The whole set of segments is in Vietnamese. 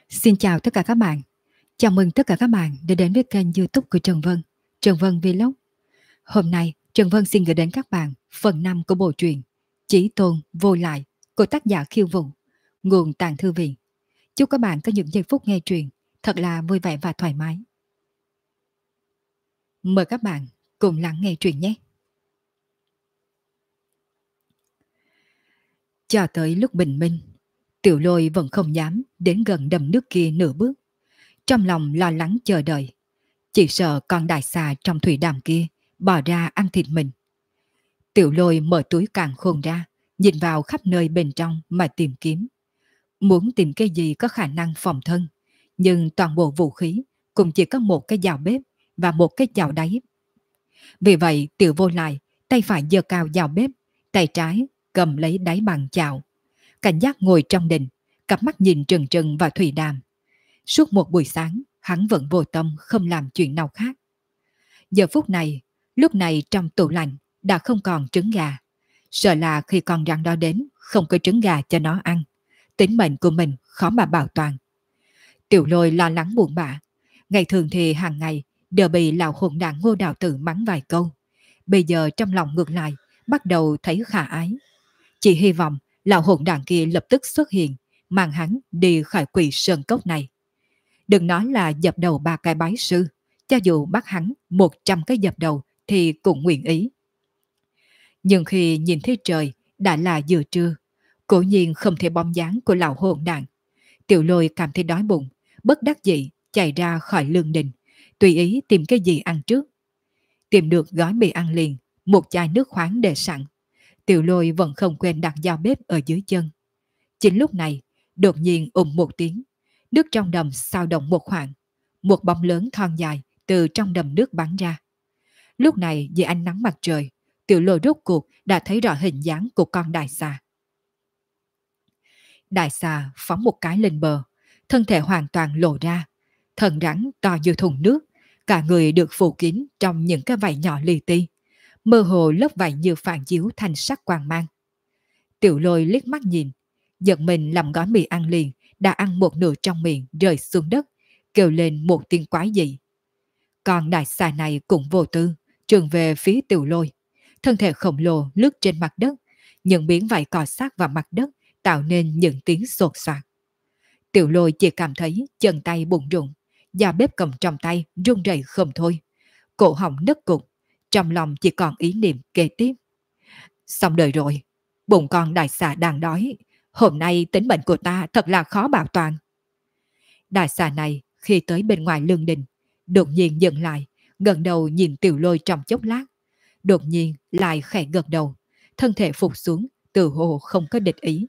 Xin chào tất cả các bạn. Chào mừng tất cả các bạn đã đến với kênh YouTube của Trần Vân, Trần Vân Vlog. Hôm nay, Trần Vân xin gửi đến các bạn phần 5 của bộ truyện Chí Tôn Vô Lại của tác giả Khiêu Vũ, nguồn Tàng Thư Viện. Chúc các bạn có những giây phút nghe truyện thật là vui vẻ và thoải mái. Mời các bạn cùng lắng nghe truyện nhé. Cho tới lúc bình minh, Tiểu Lôi vẫn không dám đến gần đầm nước kia nửa bước. Trong lòng lo lắng chờ đợi, chỉ sợ con đại xà trong thủy đàm kia bò ra ăn thịt mình. Tiểu Lôi mở túi càn khôn ra, nhìn vào khắp nơi bên trong mà tìm kiếm. Muốn tìm cái gì có khả năng phòng thân, nhưng toàn bộ vũ khí cũng chỉ có một cái dao bếp và một cái dao đáy. Vì vậy Tiểu Vô Lại tay phải giơ cao dao bếp, tay trái cầm lấy đáy bằng chảo. Cảnh giác ngồi trong đình, cặp mắt nhìn trừng trừng vào thủy đàm. Suốt một buổi sáng, hắn vẫn vô tâm không làm chuyện nào khác. Giờ phút này, lúc này trong tủ lạnh đã không còn trứng gà. Sợ là khi con rắn đó đến, không có trứng gà cho nó ăn. Tính mệnh của mình khó mà bảo toàn. Tiểu Lôi lo lắng buồn bã. Ngày thường thì hàng ngày đều bị lão hỗn đản Ngô Đạo Tử mắng vài câu. Bây giờ trong lòng ngược lại, bắt đầu thấy khả ái. Chỉ hy vọng lão hỗn đản kia lập tức xuất hiện, mang hắn đi khỏi quỷ sơn cốc này. Đừng nói là dập đầu 3 cái bái sư, cho dù bắt hắn 100 cái dập đầu thì cũng nguyện ý. Nhưng khi nhìn thấy trời đã là giữa trưa, cố nhiên không thể bóng dáng của lão hỗn đản. Tiểu Lôi cảm thấy đói bụng, bất đắc dĩ chạy ra khỏi lương đình, tùy ý tìm cái gì ăn trước. Tìm được gói mì ăn liền, một chai nước khoáng để sẵn. Tiểu Lôi vẫn không quên đặt dao bếp ở dưới chân. Chính lúc này, đột nhiên một tiếng, nước trong đầm sao động một khoảng, một bóng lớn thon dài từ trong đầm nước bắn ra. Lúc này dưới ánh nắng mặt trời, Tiểu Lôi rốt cuộc đã thấy rõ hình dáng của con đại xà. Đại xà phóng một cái lên bờ, thân thể hoàn toàn lộ ra, thân rắn to như thùng nước, cả người được phủ kín trong những cái vảy nhỏ li ti, mơ hồ lớp vảy như phản chiếu thanh sắc quang mang. Tiểu Lôi liếc mắt nhìn, giật mình làm gói mì ăn liền đã ăn một nửa trong miệng rơi xuống đất, kêu lên một tiếng quái dị. Còn đại xà này cũng vô tư, trường về phía Tiểu Lôi. Thân thể khổng lồ lướt trên mặt đất, những miếng vảy cọ sát vào mặt đất tạo nên những tiếng sột soạt. Tiểu Lôi chỉ cảm thấy chân tay bụng rụng, dao bếp cầm trong tay run rẩy không thôi. Cổ họng nứt cục, trong lòng chỉ còn ý niệm kế tiếp. Xong đời rồi, bụng con đại xà đang đói. Hôm nay tính mệnh của ta thật là khó bảo toàn. Đại xà này khi tới bên ngoài lương đình, đột nhiên dừng lại, gần đầu nhìn Tiểu Lôi trong chốc lát. Đột nhiên lại khẽ gật đầu, thân thể phục xuống, từ hồ không có địch ý.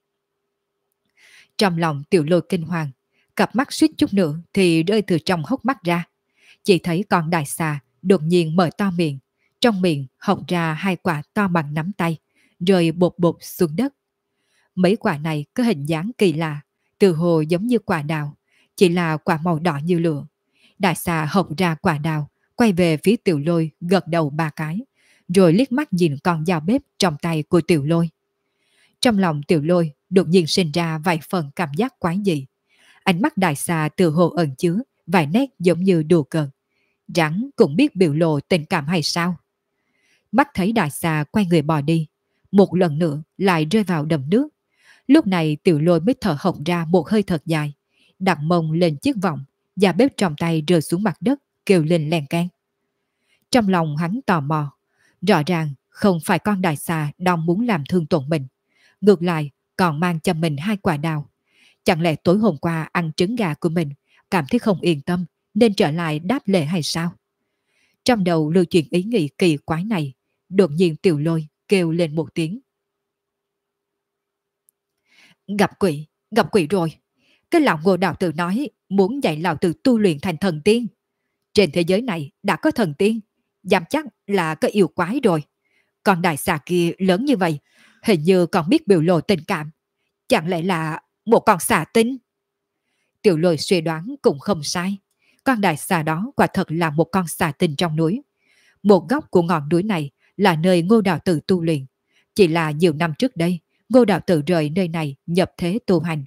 Trong lòng Tiểu Lôi kinh hoàng, cặp mắt suýt chút nữa thì rơi từ trong hốc mắt ra. Chỉ thấy con đại xà đột nhiên mở to miệng, trong miệng hộc ra 2 quả to bằng nắm tay, rơi bột bột xuống đất. Mấy quả này có hình dáng kỳ lạ, từ hồ giống như quả đào, chỉ là quả màu đỏ như lửa. Đại xà hộc ra quả đào, quay về phía Tiểu Lôi gật đầu 3 cái, rồi liếc mắt nhìn con dao bếp trong tay của Tiểu Lôi. Trong lòng Tiểu Lôi đột nhiên sinh ra vài phần cảm giác quái dị. Ánh mắt đại xà từ hồ ẩn chứa vài nét giống như đùa cợt. Rắn cũng biết biểu lộ tình cảm hay sao? Mắt thấy đại xà quay người bỏ đi, một lần nữa lại rơi vào đầm nước. Lúc này Tiểu Lôi mới thở hổn ra một hơi thật dài, đặt mông lên chiếc vọng, và bếp trong tay rơi xuống mặt đất, kêu lên len keng. Trong lòng hắn tò mò, rõ ràng không phải con đại xà đang muốn làm thương tổn mình, ngược lại còn mang cho mình 2 quả đào. Chẳng lẽ tối hôm qua ăn trứng gà của mình, cảm thấy không yên tâm nên trở lại đáp lễ hay sao? Trong đầu lưu chuyển ý nghĩ kỳ quái này, đột nhiên Tiểu Lôi kêu lên một tiếng. Gặp quỷ rồi. Cái lão Ngô Đạo Tử nói muốn dạy lão tử tu luyện thành thần tiên. Trên thế giới này đã có thần tiên, dám chắc là có yêu quái rồi. Còn đại xà kia lớn như vậy, hình như còn biết biểu lộ tình cảm. Chẳng lẽ là một con xà tinh? Tiểu Lôi suy đoán cũng không sai. Con đại xà đó quả thật là một con xà tinh trong núi. Một góc của ngọn núi này là nơi Ngô Đạo Tử tu luyện. Chỉ là nhiều năm trước đây, Ngô Đạo Tử rời nơi này nhập thế tu hành,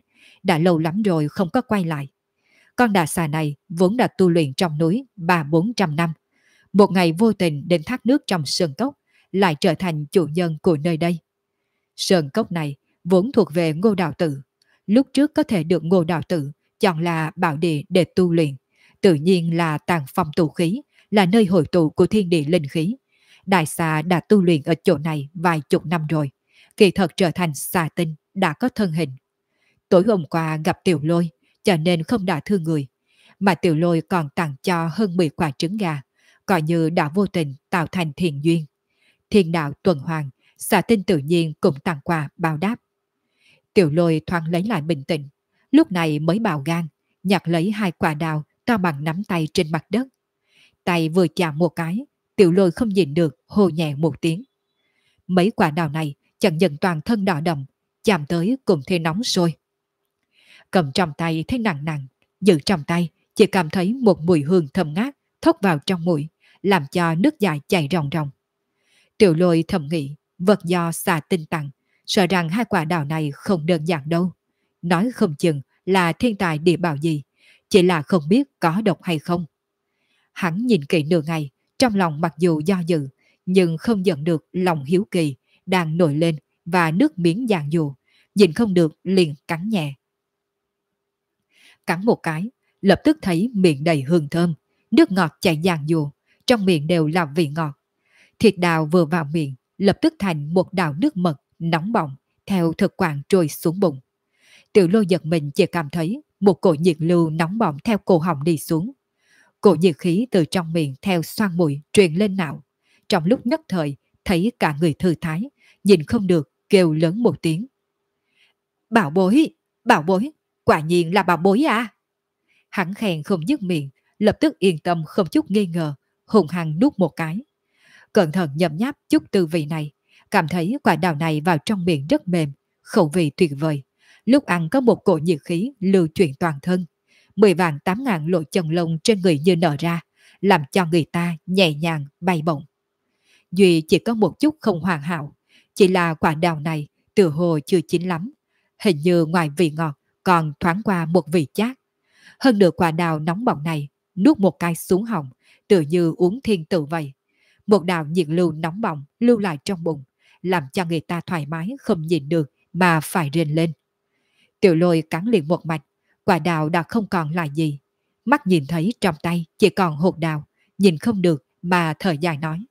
đã lâu lắm rồi không có quay lại. Con đà xà này vốn đã tu luyện trong núi 300-400 năm. Một ngày vô tình đến thác nước trong sơn cốc, lại trở thành chủ nhân của nơi đây. Sơn cốc này vốn thuộc về Ngô Đạo Tử. Lúc trước có thể được Ngô Đạo Tử chọn là bảo địa để tu luyện. Tự nhiên là tàng phong tụ khí, là nơi hội tụ của thiên địa linh khí. Đại xà đã tu luyện ở chỗ này vài chục năm rồi. Kỳ thật trở thành xà tinh đã có thân hình. Tối hôm qua gặp Tiểu Lôi, cho nên không đả thương người. Mà Tiểu Lôi còn tặng cho hơn 10 quả trứng gà, coi như đã vô tình tạo thành thiện duyên. Thiên đạo tuần hoàn, xà tinh tự nhiên cũng tặng quà báo đáp. Tiểu Lôi thoáng lấy lại bình tĩnh, lúc này mới bào gan, nhặt lấy 2 quả đào to bằng nắm tay trên mặt đất. Tay vừa chạm một cái, Tiểu Lôi không nhìn được hô nhẹ một tiếng. Mấy quả đào này chẳng nhận toàn thân đỏ đậm, chạm tới cùng thấy nóng sôi. Cầm trong tay thấy nặng nặng, giữ trong tay chỉ cảm thấy một mùi hương thơm ngát thốc vào trong mũi, làm cho nước dài chảy ròng ròng. Tiểu Lôi thầm nghĩ, vật do xà tinh tặng, sợ rằng 2 quả đào này không đơn giản đâu. Nói không chừng là thiên tài địa bảo gì, chỉ là không biết có độc hay không. Hắn nhìn kỹ nửa ngày, trong lòng mặc dù do dự, nhưng không giận được lòng hiếu kỳ đang nổi lên và nước miếng giàn dù, nhìn không được liền cắn nhẹ. Cắn một cái, lập tức thấy miệng đầy hương thơm, nước ngọt chảy giàn dù, trong miệng đều là vị ngọt. Thịt đào vừa vào miệng, lập tức thành một đào nước mật nóng bỏng theo thực quản trôi xuống bụng. Tiểu Lôi giật mình chỉ cảm thấy một cổ nhiệt lưu nóng bỏng theo cổ họng đi xuống. Cổ nhiệt khí từ trong miệng theo xoang mũi truyền lên não. Trong lúc nhất thời, thấy cả người thư thái, nhìn không được, kêu lớn một tiếng. Bảo bối, bảo bối, quả nhiên là bảo bối à? Hắn khen không dứt miệng, lập tức yên tâm không chút nghi ngờ, hùng hăng nuốt một cái. Cẩn thận nhấm nháp chút tư vị này, cảm thấy quả đào này vào trong miệng rất mềm, khẩu vị tuyệt vời. Lúc ăn có một cổ nhiệt khí lưu chuyển toàn thân. 10 vạn 8 ngàn lỗ chân lông trên người như nở ra, làm cho người ta nhẹ nhàng bay bổng. Duy chỉ có một chút không hoàn hảo, chỉ là quả đào này tựa hồ chưa chín lắm. Hình như ngoài vị ngọt còn thoáng qua một vị chát. Hơn nữa quả đào nóng bỏng này, nuốt một cái xuống họng, tựa như uống thiên tử vậy. Một đạo nhiệt lưu nóng bỏng lưu lại trong bụng, làm cho người ta thoải mái không nhìn được mà phải rên lên. Tiểu Lôi cắn liền một mạch, quả đào đã không còn là gì. Mắt nhìn thấy trong tay chỉ còn hột đào, nhìn không được mà thở dài nói.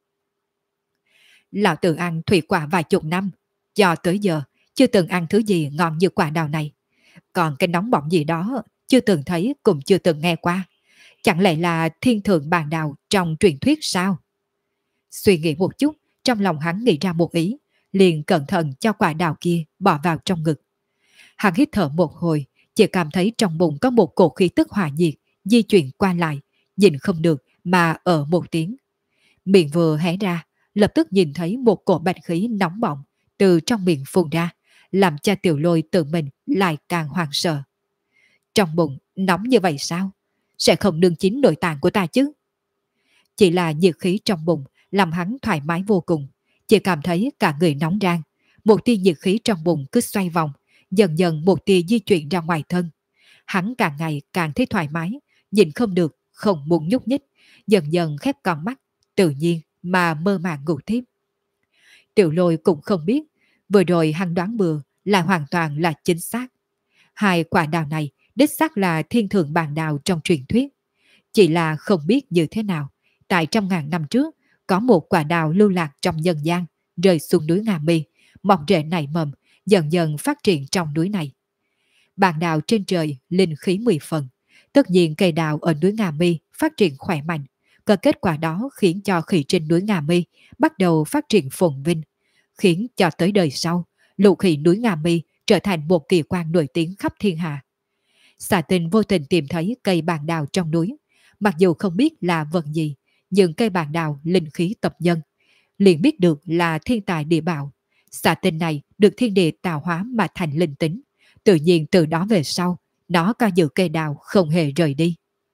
Lão tử ăn thủy quả vài chục năm, cho tới giờ chưa từng ăn thứ gì ngon như quả đào này. Còn cái nóng bỏng gì đó chưa từng thấy cũng chưa từng nghe qua. Chẳng lẽ là thiên thượng bàn đào trong truyền thuyết sao? Suy nghĩ một chút, trong lòng hắn nghĩ ra một ý, liền cẩn thận cho quả đào kia bỏ vào trong ngực. Hắn hít thở một hồi, chỉ cảm thấy trong bụng có một cổ khí tức hỏa nhiệt di chuyển qua lại, nhìn không được mà ở một tiếng. Miệng vừa hé ra, lập tức nhìn thấy một cổ bạch khí nóng bỏng từ trong miệng phun ra, làm cho Tiểu Lôi tự mình lại càng hoảng sợ. Trong bụng nóng như vậy sao? Sẽ không nương chín nội tạng của ta chứ? Chỉ là nhiệt khí trong bụng làm hắn thoải mái vô cùng, chỉ cảm thấy cả người nóng rang. Một tia nhiệt khí trong bụng cứ xoay vòng, dần dần một tia di chuyển ra ngoài thân. Hắn càng ngày càng thấy thoải mái, nhìn không được, không muốn nhúc nhích, dần dần khép con mắt, tự nhiên mà mơ màng ngủ tiếp. Tiểu Lôi cũng không biết, vừa rồi hắn đoán bừa là hoàn toàn là chính xác. 2 quả đào này đích xác là thiên thượng bàn đào trong truyền thuyết. Chỉ là không biết như thế nào, tại trăm ngàn năm trước, có một quả đào lưu lạc trong nhân gian, rơi xuống núi Nga Mi, mọc rễ nảy mầm, dần dần phát triển trong núi này. Bàn đào trên trời, linh khí 10 phần. Tất nhiên cây đào ở núi Nga Mi phát triển khỏe mạnh. Có kết quả đó khiến cho khỉ trên núi Nga Mi bắt đầu phát triển phồn vinh, khiến cho tới đời sau, lũ khỉ núi Nga Mi trở thành một kỳ quan nổi tiếng khắp thiên hạ. Xà Tinh vô tình tìm thấy cây bàn đào trong núi, mặc dù không biết là vật gì, nhưng cây bàn đào linh khí tập nhân, liền biết được là thiên tài địa bảo. Xà Tinh này được thiên địa tạo hóa mà thành linh tính, tự nhiên từ đó về sau, nó coi giữ cây đào không hề rời đi.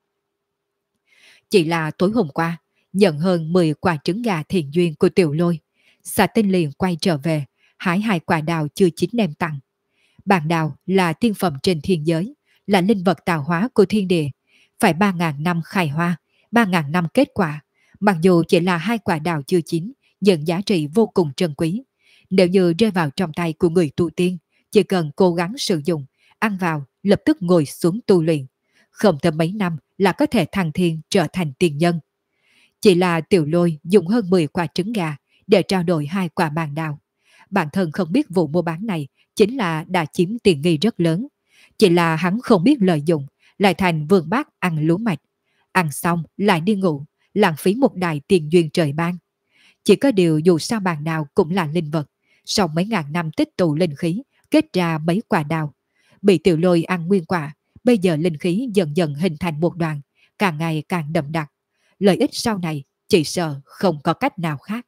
Chỉ là tối hôm qua, nhận hơn 10 quả trứng gà thiền duyên của Tiểu Lôi, Xà Tinh liền quay trở về, hái 2 quả đào chưa chín đem tặng. Bàn đào là tiên phẩm trên thiên giới, là linh vật tạo hóa của thiên địa, phải 3.000 năm khai hoa, 3.000 năm kết quả. Mặc dù chỉ là hai quả đào chưa chín, nhưng giá trị vô cùng trân quý. Nếu như rơi vào trong tay của người tu tiên, chỉ cần cố gắng sử dụng, ăn vào, lập tức ngồi xuống tu luyện. Không tới mấy năm là có thể thăng thiên trở thành tiên nhân. Chỉ là Tiểu Lôi dùng hơn 10 quả trứng gà để trao đổi hai quả bàn đào. Bản thân không biết vụ mua bán này chính là đã chiếm tiền nghi rất lớn. Chỉ là hắn không biết lợi dụng, lại thành vương bát ăn lúa mạch. Ăn xong lại đi ngủ, lãng phí một đại tiền duyên trời ban. Chỉ có điều dù sao bàn đào cũng là linh vật, sau mấy ngàn năm tích tụ linh khí, kết ra mấy quả đào. Bị Tiểu Lôi ăn nguyên quả, bây giờ linh khí dần dần hình thành một đoàn, càng ngày càng đậm đặc. Lợi ích sau này chỉ sợ không có cách nào khác.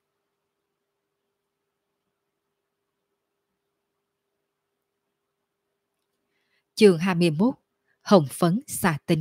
Chương 21: Hồng phấn xà tinh.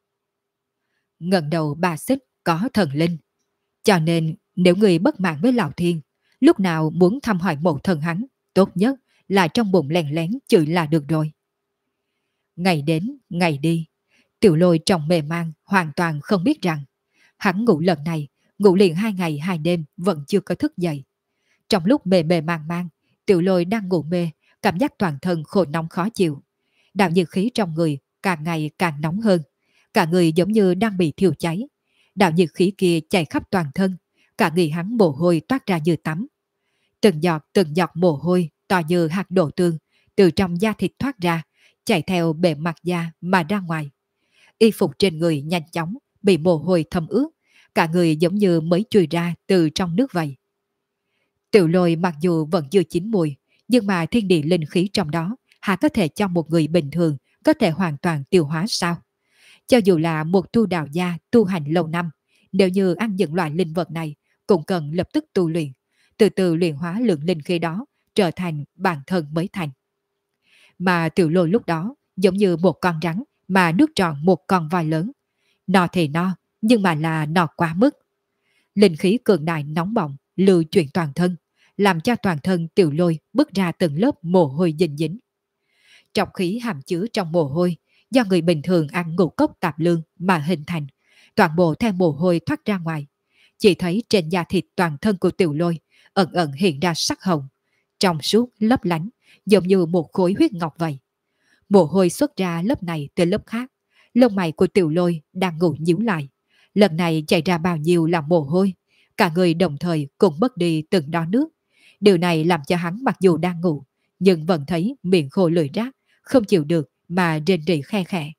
Ngần đầu bà xích có thần linh, cho nên nếu người bất mãn với Lão Thiên, lúc nào muốn thăm hỏi mộ thần hắn, tốt nhất là trong bụng lén lén chửi là được rồi. Ngày đến, ngày đi, Tiểu Lôi trong mê man hoàn toàn không biết rằng hắn ngủ lần này, ngủ liền 2 ngày 2 đêm vẫn chưa có thức dậy. Trong lúc mê mê man man, Tiểu Lôi đang ngủ mê, cảm giác toàn thân khô nóng khó chịu. Đạo nhiệt khí trong người càng ngày càng nóng hơn, cả người giống như đang bị thiêu cháy. Đạo nhiệt khí kia chảy khắp toàn thân, cả người hắn mồ hôi toát ra như tắm. Từng giọt mồ hôi to như hạt đổ tương từ trong da thịt thoát ra, chạy theo bề mặt da mà ra ngoài. Y phục trên người nhanh chóng bị mồ hôi thấm ướt, cả người giống như mới chui ra từ trong nước vậy. Tiểu Lôi mặc dù vẫn chưa chín mùi, nhưng mà thiên địa linh khí trong đó há có thể cho một người bình thường có thể hoàn toàn tiêu hóa sao? Cho dù là một tu đạo gia tu hành lâu năm, nếu như ăn những loại linh vật này, cũng cần lập tức tu luyện, từ từ luyện hóa lượng linh khí đó trở thành bản thân mới thành. Mà Tiểu Lôi lúc đó giống như một con rắn mà nuốt trọn một con voi lớn. No thì no, nhưng mà là no quá mức. Linh khí cường đại nóng bỏng lưu chuyển toàn thân, làm cho toàn thân Tiểu Lôi bứt ra từng lớp mồ hôi dính dính. Trọng khí hàm chứa trong mồ hôi do người bình thường ăn ngũ cốc tạp lương mà hình thành, toàn bộ theo mồ hôi thoát ra ngoài. Chỉ thấy trên da thịt toàn thân của Tiểu Lôi ẩn ẩn hiện ra sắc hồng, trong suốt lấp lánh, giống như một khối huyết ngọc vậy. Mồ hôi xuất ra lớp này tới lớp khác, lông mày của Tiểu Lôi đang ngủ nhíu lại. Lần này chảy ra bao nhiêu là mồ hôi, cả người đồng thời cùng mất đi từng đó nước. Điều này làm cho hắn mặc dù đang ngủ, nhưng vẫn thấy miệng khô lưỡi rác, không chịu được mà rên rỉ khe khẽ.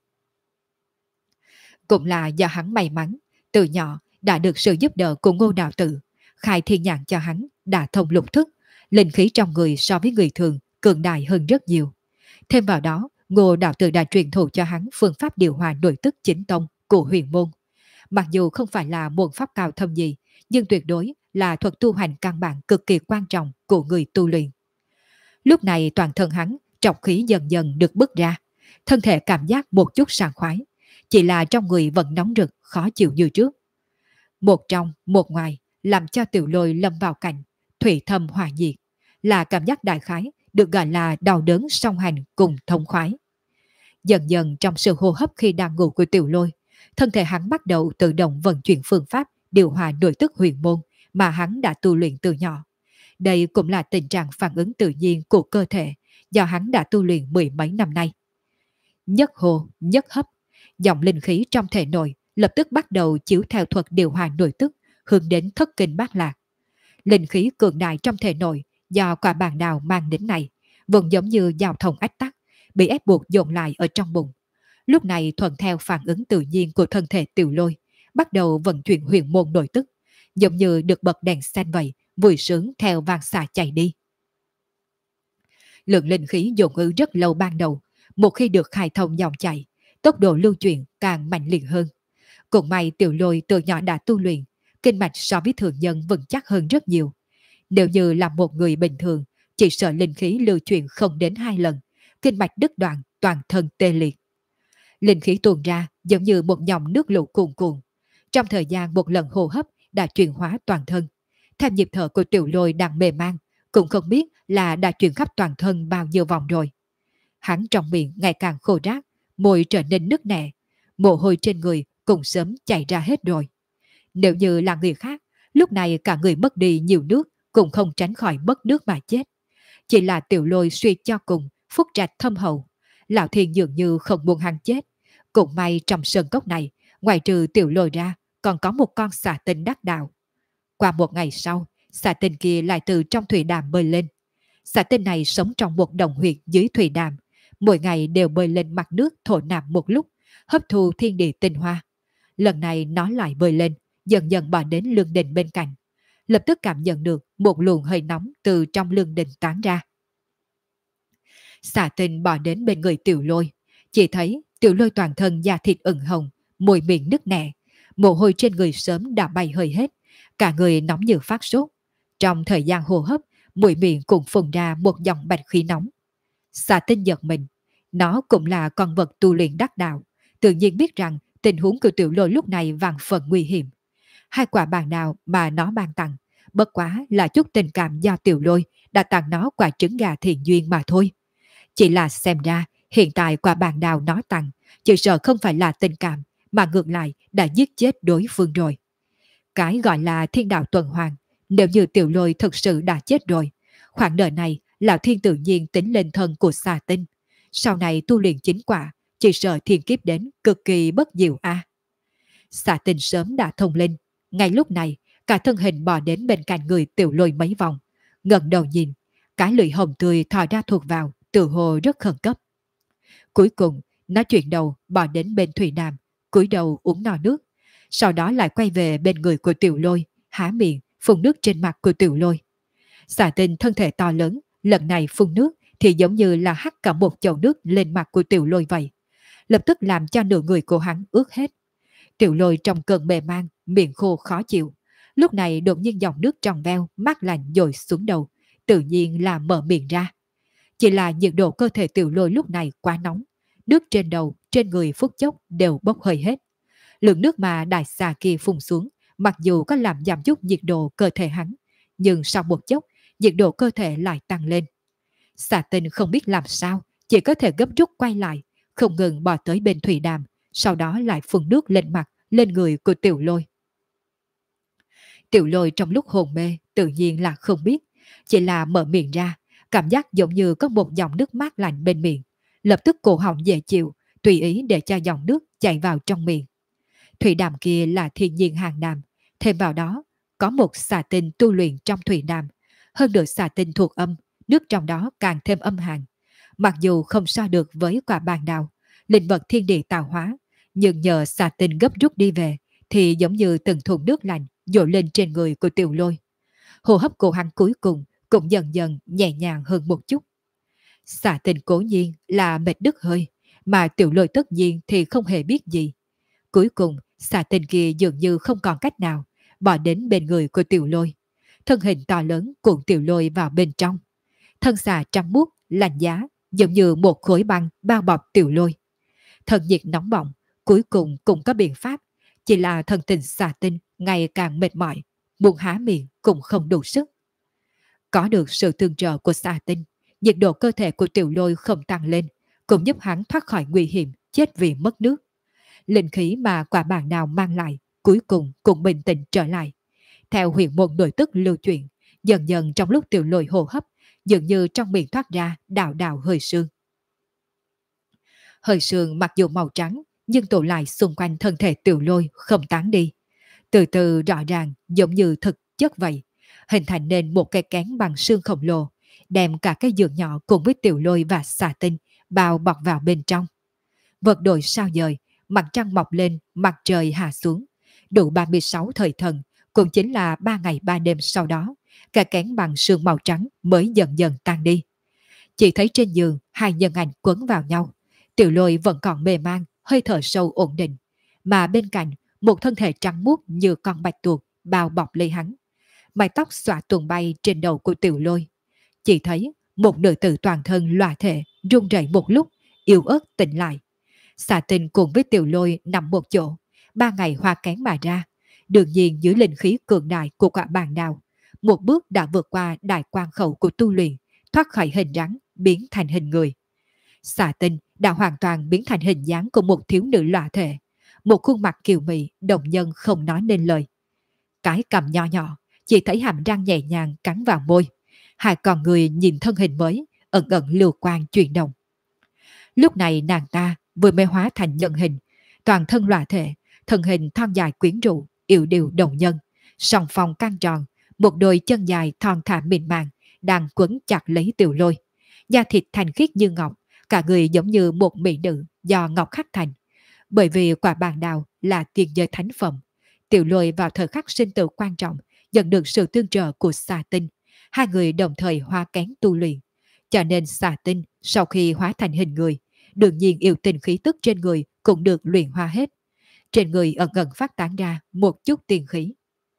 Cũng là do hắn may mắn, từ nhỏ đã được sự giúp đỡ của Ngô Đạo Tử, khai thiên nhãn cho hắn đã thông lục thức, linh khí trong người so với người thường cường đại hơn rất nhiều. Thêm vào đó, Ngô Đạo Tử đã truyền thụ cho hắn phương pháp điều hòa nội tức chính tông của huyền môn. Mặc dù không phải là môn pháp cao thâm gì, nhưng tuyệt đối là thuật tu hành căn bản cực kỳ quan trọng của người tu luyện. Lúc này toàn thân hắn trọng khí dần dần được bứt ra, thân thể cảm giác một chút sảng khoái, chỉ là trong người vẫn nóng rực khó chịu như trước. Một trong một ngoài làm cho Tiểu Lôi lâm vào cảnh thủy thâm hỏa diệt, là cảm giác đại khái được gọi là đau đớn song hành cùng thông khoái. Dần dần trong sự hô hấp khi đang ngủ của Tiểu Lôi, thân thể hắn bắt đầu tự động vận chuyển phương pháp điều hòa nội tức huyền môn mà hắn đã tu luyện từ nhỏ. Đây cũng là tình trạng phản ứng tự nhiên của cơ thể do hắn đã tu luyện mười mấy năm nay. Nhất hô, nhất hấp, dòng linh khí trong thể nội lập tức bắt đầu chiếu theo thuật điều hòa nội tức hướng đến thất kinh bát lạc. Linh khí cường đại trong thể nội do quả bàn đào mang đến này vẫn giống như giao thông ách tắc, bị ép buộc dồn lại ở trong bụng. Lúc này thuận theo phản ứng tự nhiên của thân thể Tiểu Lôi, bắt đầu vận chuyển huyền môn nội tức, giống như được bật đèn sen vậy, vui sướng theo vang xà chạy đi. Lượng linh khí dồn ứ rất lâu ban đầu, một khi được khai thông dòng chảy, tốc độ lưu chuyển càng mạnh liệt hơn. Cũng may Tiểu Lôi từ nhỏ đã tu luyện, kinh mạch so với thường nhân vững chắc hơn rất nhiều. Nếu như là một người bình thường, chỉ sợ linh khí lưu chuyển không đến 2 lần, kinh mạch đứt đoạn, toàn thân tê liệt. Linh khí tuôn ra giống như một dòng nước lũ cuồn cuộn. Trong thời gian một lần hô hấp đã chuyển hóa toàn thân. Theo nhịp thở của Tiểu Lôi đang mê man, cũng không biết là đã chuyển khắp toàn thân bao nhiêu vòng rồi. Hắn trong miệng ngày càng khô rác, môi trở nên nứt nẻ, mồ hôi trên người cũng sớm chảy ra hết rồi. Nếu như là người khác, lúc này cả người mất đi nhiều nước cũng không tránh khỏi mất nước mà chết. Chỉ là Tiểu Lôi suy cho cùng, phúc trạch thâm hậu. Lão Thiên dường như không muốn hắn chết. Cũng may trong sơn cốc này, ngoài trừ Tiểu Lôi ra, còn có một con xà tinh đắc đạo. Qua một ngày sau, xà tinh kia lại từ trong thủy đàm bơi lên. Xà tinh này sống trong một đồng huyệt dưới thủy đàm, mỗi ngày đều bơi lên mặt nước thổ nạp một lúc, hấp thu thiên địa tinh hoa. Lần này nó lại bơi lên, dần dần bò đến lương đình bên cạnh. Lập tức cảm nhận được một luồng hơi nóng từ trong lương đình tán ra. Xà tinh bò đến bên người Tiểu Lôi, chỉ thấy Tiểu Lôi toàn thân da thịt ửng hồng, môi miệng nứt nẻ, mồ hôi trên người sớm đã bay hơi hết, cả người nóng như phát sốt. Trong thời gian hô hấp, mũi miệng cũng phun ra một dòng bạch khí nóng. Xà tinh giật mình, nó cũng là con vật tu luyện đắc đạo, tự nhiên biết rằng tình huống của Tiểu Lôi lúc này vạn phần nguy hiểm. Hai quả bàn đào mà nó ban tặng, bất quá là chút tình cảm do Tiểu Lôi đã tặng nó quả trứng gà thiện duyên mà thôi. Chỉ là xem ra hiện tại quả bàn đào nó tặng chỉ sợ không phải là tình cảm, mà ngược lại đã giết chết đối phương rồi. Cái gọi là thiên đạo tuần hoàn, nếu như Tiểu Lôi thực sự đã chết rồi, khoảng đời này Lão Thiên tự nhiên tính lên thân của xà tinh. Sau này tu luyện chính quả, chỉ sợ thiên kiếp đến cực kỳ bất diệu a. Xà tinh sớm đã thông linh, ngay lúc này cả thân hình bò đến bên cạnh người Tiểu Lôi mấy vòng, ngẩng đầu nhìn, cái lưỡi hồng tươi thò ra thuộc vào, tự hồ rất khẩn cấp. Cuối cùng nó chuyển đầu bò đến bên thủy đàm, cúi đầu uống no nước, sau đó lại quay về bên người của Tiểu Lôi, há miệng phun nước trên mặt của Tiểu Lôi. Xà tinh thân thể to lớn, lần này phun nước thì giống như là hắt cả một chậu nước lên mặt của Tiểu Lôi vậy, lập tức làm cho nửa người của hắn ướt hết. Tiểu Lôi trong cơn mê man, miệng khô khó chịu, lúc này đột nhiên dòng nước trong veo mát lạnh dội xuống đầu, tự nhiên là mở miệng ra. Chỉ là nhiệt độ cơ thể Tiểu Lôi lúc này quá nóng, nước trên đầu, trên người phút chốc đều bốc hơi hết. Lượng nước mà đại xà kia phun xuống, mặc dù có làm giảm chút nhiệt độ cơ thể hắn, nhưng sau một chốc, nhiệt độ cơ thể lại tăng lên. Xà tinh không biết làm sao, chỉ có thể gấp rút quay lại, không ngừng bò tới bên thủy đàm, sau đó lại phun nước lên mặt, lên người của Tiểu Lôi. Tiểu Lôi trong lúc hồn mê tự nhiên là không biết, chỉ là mở miệng ra, cảm giác giống như có một dòng nước mát lạnh bên miệng, lập tức cổ họng dễ chịu, tùy ý để cho dòng nước chảy vào trong miệng. Thủy đàm kia là thiên nhiên hàng đàm, thêm vào đó có một xà tinh tu luyện trong thủy đàm, hơn nữa xà tinh thuộc âm, nước trong đó càng thêm âm hàn. Mặc dù không so được với quả bàn đào, linh vật thiên địa tạo hóa, nhưng nhờ xà tinh gấp rút đi về, thì giống như từng thùng nước lạnh dội lên trên người của Tiểu Lôi. Hô hấp của hắn cuối cùng cũng dần dần nhẹ nhàng hơn một chút. Xà tinh cố nhiên là mệt đứt hơi, mà Tiểu Lôi tất nhiên thì không hề biết gì. Cuối cùng, xà tinh kia dường như không còn cách nào, bỏ đến bên người của Tiểu Lôi. Thân hình to lớn cuộn Tiểu Lôi vào bên trong. Thân xà trắng muốt, lạnh giá, giống như một khối băng bao bọc Tiểu Lôi. Thân nhiệt nóng bỏng, cuối cùng cũng có biện pháp, chỉ là thân tình xà tinh ngày càng mệt mỏi, buồn há miệng cũng không đủ sức. Có được sự tương trợ của xà tinh, nhiệt độ cơ thể của Tiểu Lôi không tăng lên, cũng giúp hắn thoát khỏi nguy hiểm chết vì mất nước. Linh khí mà quả bàn đào mang lại cuối cùng cũng bình tĩnh trở lại. Theo huyền môn nội tức lưu chuyển, dần dần trong lúc Tiểu Lôi hô hấp, dường như trong miệng thoát ra đạo đạo hơi sương. Hơi sương mặc dù màu trắng, nhưng tụ lại xung quanh thân thể Tiểu Lôi không tán đi. Từ từ rõ ràng giống như thực chất vậy, hình thành nên một cái kén bằng xương khổng lồ, đem cả cái giường nhỏ cùng với Tiểu Lôi và xà tinh bao bọc vào bên trong. Vật đổi sao dời, mặt trăng mọc lên, mặt trời hạ xuống. Đủ 36 thời thần, cũng chính là 3 ngày 3 đêm sau đó, cả kén bằng sương màu trắng mới dần dần tan đi. Chỉ thấy trên giường hai nhân ảnh quấn vào nhau. Tiểu Lôi vẫn còn mê man, hơi thở sâu ổn định, mà bên cạnh một thân thể trắng muốt như con bạch tuộc bao bọc lấy hắn. Mái tóc xõa tuồng bay trên đầu của Tiểu Lôi. Chỉ thấy một nữ tử toàn thân lòa thể run rẩy một lúc, yếu ớt tỉnh lại. Xà tinh cùng với Tiểu Lôi nằm một chỗ, 3 ngày hoa kén mà ra. Đương nhiên dưới linh khí cường đại của quả bàn đào, một bước đã vượt qua đại quan khẩu của tu luyện, thoát khỏi hình rắn, biến thành hình người. Xà Tinh đã hoàn toàn biến thành hình dáng của một thiếu nữ lọa thể, một khuôn mặt kiều mị, động nhân không nói nên lời. Cái cằm nho nhỏ, chỉ thấy hàm răng nhẹ nhàng cắn vào môi. Hai con người nhìn thân hình mới, ẩn ẩn lưu quang chuyển động. Lúc này nàng ta vừa mới hóa thành nhân hình, toàn thân lọa thể, thân hình thon dài quyến rũ, yêu điều động nhân, song phong căng tròn, một đôi chân dài thon thả mịn màng đang quấn chặt lấy Tiểu Lôi. Da thịt thanh khiết như ngọc, cả người giống như một mỹ nữ do ngọc khắc thành. Bởi vì quả bàn đào là tiền giới thánh phẩm, Tiểu Lôi vào thời khắc sinh tử quan trọng nhận được sự tương trợ của Xà Tinh. Hai người đồng thời hóa kén tu luyện, cho nên Xà Tinh sau khi hóa thành hình người, đương nhiên yêu tình khí tức trên người cũng được luyện hóa hết. Trên người ẩn ẩn phát tán ra một chút tiền khí.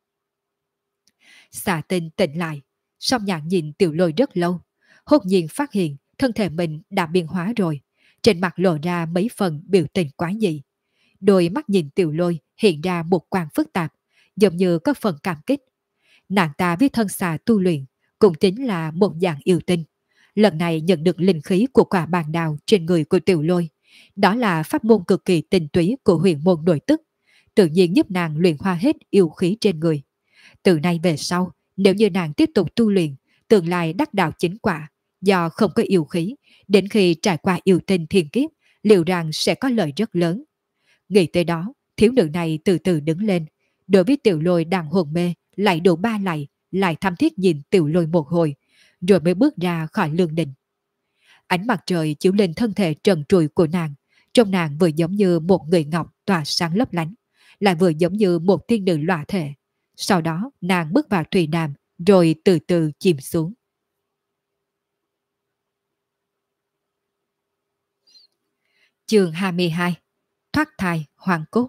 Xà Tinh tỉnh lại, song nhạn nhìn Tiểu Lôi rất lâu, hốt nhiên phát hiện thân thể mình đã biến hóa rồi. Trên mặt lộ ra mấy phần biểu tình quái dị. Đôi mắt nhìn Tiểu Lôi hiện ra một quang phức tạp, giống như có phần cảm kích. Nàng ta với thân xà tu luyện cũng chính là một dạng yêu tinh. Lần này nhận được linh khí của quả bàn đào trên người của Tiểu Lôi. Đó là pháp môn cực kỳ tinh túy của huyền môn nội tức, tự nhiên giúp nàng luyện hóa hết yêu khí trên người. Từ nay về sau, nếu như nàng tiếp tục tu luyện, tương lai đắc đạo chính quả, do không có yêu khí, đến khi trải qua yêu tinh thiên kiếp, liệu rằng sẽ có lợi rất lớn. Nghĩ tới đó, thiếu nữ này từ từ đứng lên, đối với Tiểu Lôi đang hồn mê, lại đủ ba lạy, lại thăm thiết nhìn Tiểu Lôi một hồi, rồi mới bước ra khỏi lương đình. Ánh mặt trời chiếu lên thân thể trần trụi của nàng, trông nàng vừa giống như một người ngọc tỏa sáng lấp lánh, lại vừa giống như một tiên nữ lọa thể. Sau đó nàng bước vào thủy đàm, rồi từ từ chìm xuống. Chương 22. Thoát thai hoàng cốt.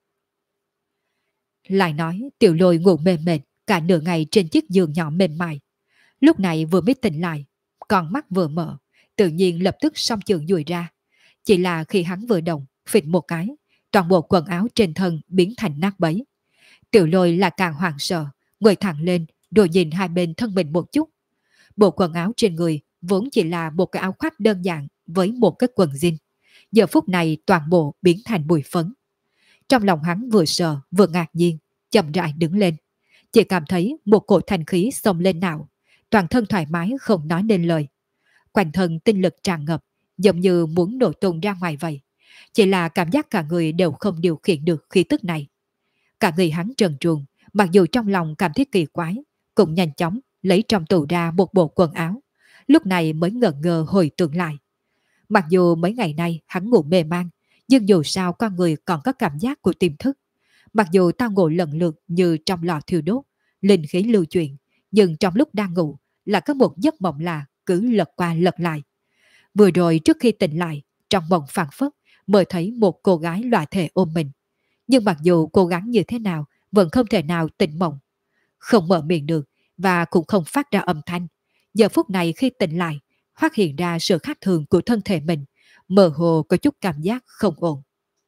Lại nói Tiểu Lôi ngủ mê mệt cả nửa ngày trên chiếc giường nhỏ mềm mại. Lúc này vừa mới tỉnh lại, con mắt vừa mở, tự nhiên lập tức song trường dùi ra. Chỉ là khi hắn vừa động, phịch một cái, toàn bộ quần áo trên thân biến thành nát bấy. Tiểu Lôi là càng hoảng sợ, ngồi thẳng lên, rồi nhìn hai bên thân mình một chút. Bộ quần áo trên người vốn chỉ là một cái áo khoác đơn giản với một cái quần jean. Giờ phút này toàn bộ biến thành bụi phấn. Trong lòng hắn vừa sợ vừa ngạc nhiên, chậm rãi đứng lên. Chỉ cảm thấy một cổ thanh khí xông lên não, toàn thân thoải mái không nói nên lời. Quanh thân tinh lực tràn ngập, giống như muốn nổ tung ra ngoài vậy. Chỉ là cảm giác cả người đều không điều khiển được khí tức này. Cả người hắn trần truồng, mặc dù trong lòng cảm thấy kỳ quái, cũng nhanh chóng lấy trong tủ ra một bộ quần áo. Lúc này mới ngờ ngờ hồi tưởng lại. Mặc dù mấy ngày nay hắn ngủ mê man, nhưng dù sao con người còn có cảm giác của tiềm thức. Mặc dù tao ngủ lần lượt như trong lò thiêu đốt, linh khí lưu chuyển, nhưng trong lúc đang ngủ là có một giấc mộng lạ cứ lật qua lật lại. Vừa rồi trước khi tỉnh lại, trong mộng phảng phất mới thấy một cô gái loại thể ôm mình. Nhưng mặc dù cố gắng như thế nào, vẫn không thể nào tỉnh mộng. Không mở miệng được và cũng không phát ra âm thanh. Giờ phút này khi tỉnh lại, phát hiện ra sự khác thường của thân thể mình, mơ hồ có chút cảm giác không ổn.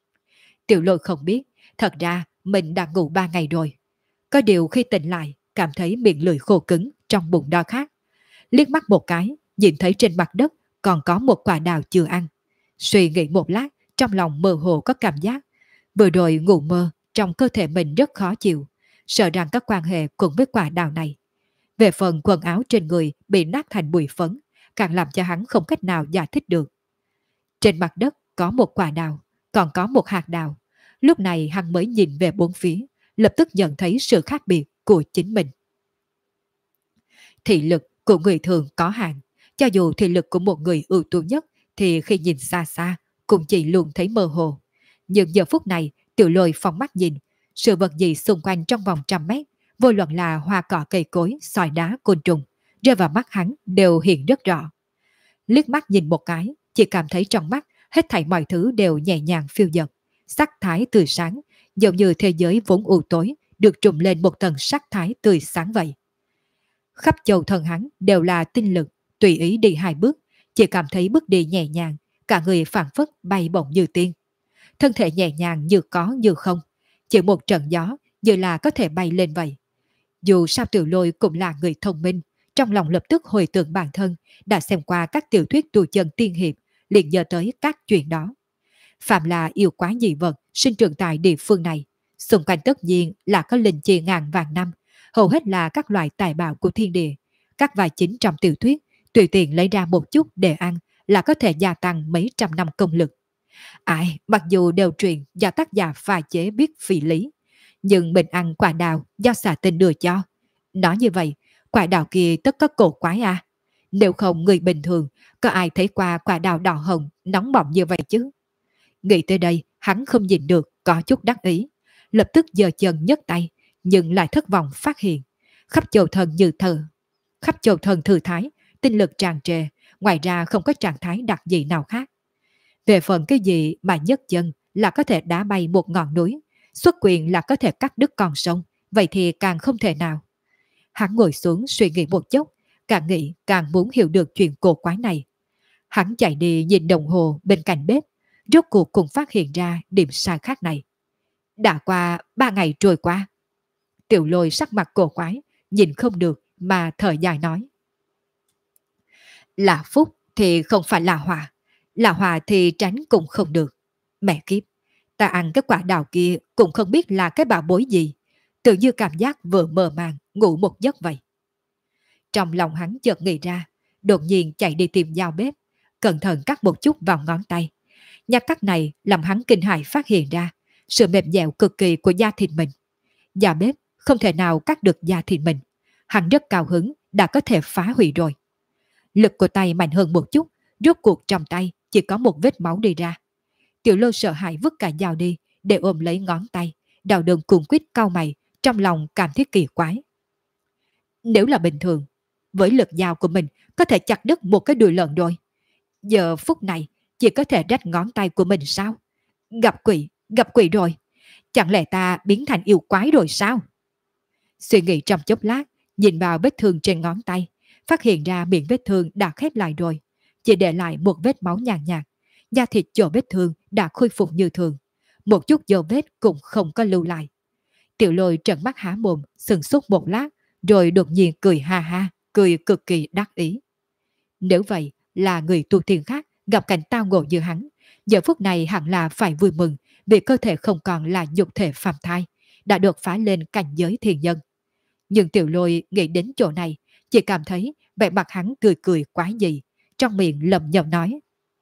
Tiểu Lôi không biết, thật ra mình đã ngủ 3 ngày rồi. Có điều khi tỉnh lại, cảm thấy miệng lưỡi khô cứng trong bụng đau khát. Liếc mắt một cái, nhìn thấy trên mặt đất còn có một quả đào chưa ăn. Suy nghĩ một lát, trong lòng mơ hồ có cảm giác. Vừa rồi ngủ mơ, trong cơ thể mình rất khó chịu, sợ rằng có quan hệ cùng với quả đào này. Về phần quần áo trên người bị nát thành bụi phấn, càng làm cho hắn không cách nào giải thích được. Trên mặt đất có một quả đào, còn có một hạt đào. Lúc này hắn mới nhìn về bốn phía, lập tức nhận thấy sự khác biệt của chính mình. Thị lực của người thường có hạn, cho dù thị lực của một người ưu tú nhất thì khi nhìn xa xa cũng chỉ luôn thấy mơ hồ. Nhưng giờ phút này Tiểu Lôi phóng mắt nhìn, sự vật gì xung quanh trong vòng 100 mét, vô luận là hoa cỏ cây cối, sỏi đá, côn trùng, rơi vào mắt hắn đều hiện rất rõ. Liếc mắt nhìn một cái, chỉ cảm thấy trong mắt hết thảy mọi thứ đều nhẹ nhàng phiêu dật, sắc thái tươi sáng, giống như thế giới vốn u tối được trùm lên một tầng sắc thái tươi sáng vậy. Khắp châu thân hắn đều là tinh lực, tùy ý đi 2 bước, chỉ cảm thấy bước đi nhẹ nhàng, cả người phảng phất bay bổng như tiên. Thân thể nhẹ nhàng như có như không, chỉ một trận gió như là có thể bay lên vậy. Dù sao Tiểu Lôi cũng là người thông minh, trong lòng lập tức hồi tưởng bản thân đã xem qua các tiểu thuyết tu chân tiên hiệp, liền nhớ tới các chuyện đó. Phạm là yêu quái dị vật sinh trưởng tại địa phương này, xung quanh tất nhiên là có linh chi ngàn vạn năm, hầu hết là các loại tài bảo của thiên địa. Các vai chính trong tiểu thuyết, tùy tiện lấy ra một chút để ăn là có thể gia tăng mấy trăm năm công lực. Ai, mặc dù đều truyền do tác giả pha chế biết phi lý, nhưng mình ăn quả đào do xà tinh đưa cho. Nói như vậy, quả đào kia tất có cổ quái à? Nếu không người bình thường, có ai thấy qua quả đào đỏ hồng nóng bỏng như vậy chứ? Nghĩ tới đây, hắn không nhìn được, có chút đắc ý. Lập tức giơ chân nhấc tay, nhưng lại thất vọng phát hiện. Khắp châu thân như thờ. Khắp châu thân thư thái, tinh lực tràn trề, ngoài ra không có trạng thái đặc gì nào khác. Về phần cái gì mà nhấc chân là có thể đá bay một ngọn núi, xuất quyền là có thể cắt đứt con sông, vậy thì càng không thể nào. Hắn ngồi xuống suy nghĩ một chút, càng nghĩ càng muốn hiểu được chuyện cổ quái này. Hắn chạy đi nhìn đồng hồ bên cạnh bếp, rốt cuộc cũng phát hiện ra điểm sai khác này. Đã qua 3 ngày trôi qua. Tiểu Lôi sắc mặt cổ quái, nhìn không được mà thở dài nói. Là phúc thì không phải là họa thì tránh cũng không được. Mẹ kiếp, ta ăn cái quả đào kia cũng không biết là cái bảo bối gì. Tự như cảm giác vừa mơ màng ngủ một giấc vậy. Trong lòng hắn chợt nghĩ ra, đột nhiên chạy đi tìm dao bếp, cẩn thận cắt một chút vào ngón tay. Nhát cắt này làm hắn kinh hãi phát hiện ra sự mềm dẻo cực kỳ của da thịt mình. Dao bếp không thể nào cắt được da thịt mình. Hắn rất cao hứng đã có thể phá hủy rồi. Lực của tay mạnh hơn một chút, rốt cuộc trong tay chỉ có một vết máu đi ra. Tiểu Lôi sợ hãi vứt cả dao đi để ôm lấy ngón tay, đau đớn cuồng quýt cau mày, trong lòng cảm thấy kỳ quái. Nếu là bình thường, với lực dao của mình có thể chặt đứt một cái đùi lợn rồi. Giờ phút này chỉ có thể rách ngón tay của mình sao? Gặp quỷ rồi. Chẳng lẽ ta biến thành yêu quái rồi sao? Suy nghĩ trong chốc lát, nhìn vào vết thương trên ngón tay, phát hiện ra miệng vết thương đã khép lại rồi, chỉ để lại một vết máu nhàn nhạt, da thịt chỗ vết thương đã khôi phục như thường, một chút dấu vết cũng không có lưu lại. Tiểu Lôi trợn mắt há mồm, sừng sốt một lát, rồi đột nhiên cười ha ha, cười cực kỳ đắc ý. Nếu vậy là người tu tiên khác gặp cảnh tao ngộ như hắn, giờ phút này hẳn là phải vui mừng vì cơ thể không còn là nhục thể phàm thai, đã được phá lên cảnh giới thiên nhân. Nhưng Tiểu Lôi nghĩ đến chỗ này, chỉ cảm thấy vẻ mặt hắn cười cười quái dị, trong miệng lẩm nhẩm nói.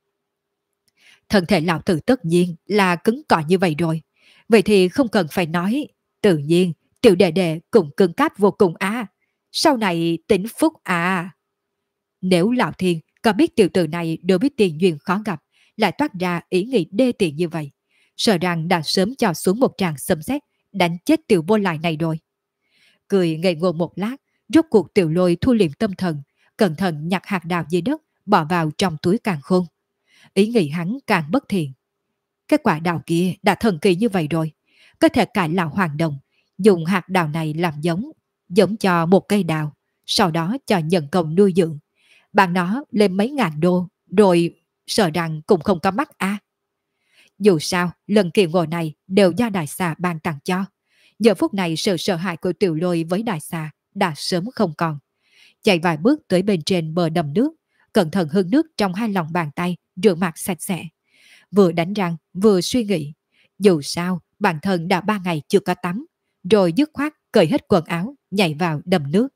Thân thể lão tử tất nhiên là cứng cỏi như vậy rồi, vậy thì không cần phải nói, tự nhiên tiểu đệ đệ cũng cứng cáp vô cùng à, sau này tính phúc à. Nếu lão thiên có biết tiểu tử này đối với tiền duyên khó gặp, lại toát ra ý nghĩ đê tiện như vậy, sợ rằng đã sớm cho xuống một tràng xâm xét, đánh chết tiểu vô lại này rồi. Cười ngây ngô một lát, rốt cuộc Tiểu Lôi thu liệm tâm thần, cẩn thận nhặt hạt đào dưới đất, bỏ vào trong túi càn khôn. Ý nghĩ hắn càng bất thiện. Cái quả đào kia đã thần kỳ như vậy rồi, có thể cải lão hoàng đồng, dùng hạt đào này làm giống cho một cây đào, sau đó cho nhân công nuôi dưỡng. Bạn nó lên mấy ngàn đô, rồi sợ rằng cũng không có mắt à. Dù sao, lần kiện ngộ này đều do đại xà ban tặng cho. Giờ phút này sự sợ hãi của Tiểu Lôi với đại xà đã sớm không còn. Chạy vài bước tới bên trên bờ đầm nước, cẩn thận hưng nước trong hai lòng bàn tay, rửa mặt sạch sẽ. Vừa đánh răng, vừa suy nghĩ. Dù sao, bản thân đã 3 ngày chưa có tắm, rồi dứt khoát cởi hết quần áo, nhảy vào đầm nước.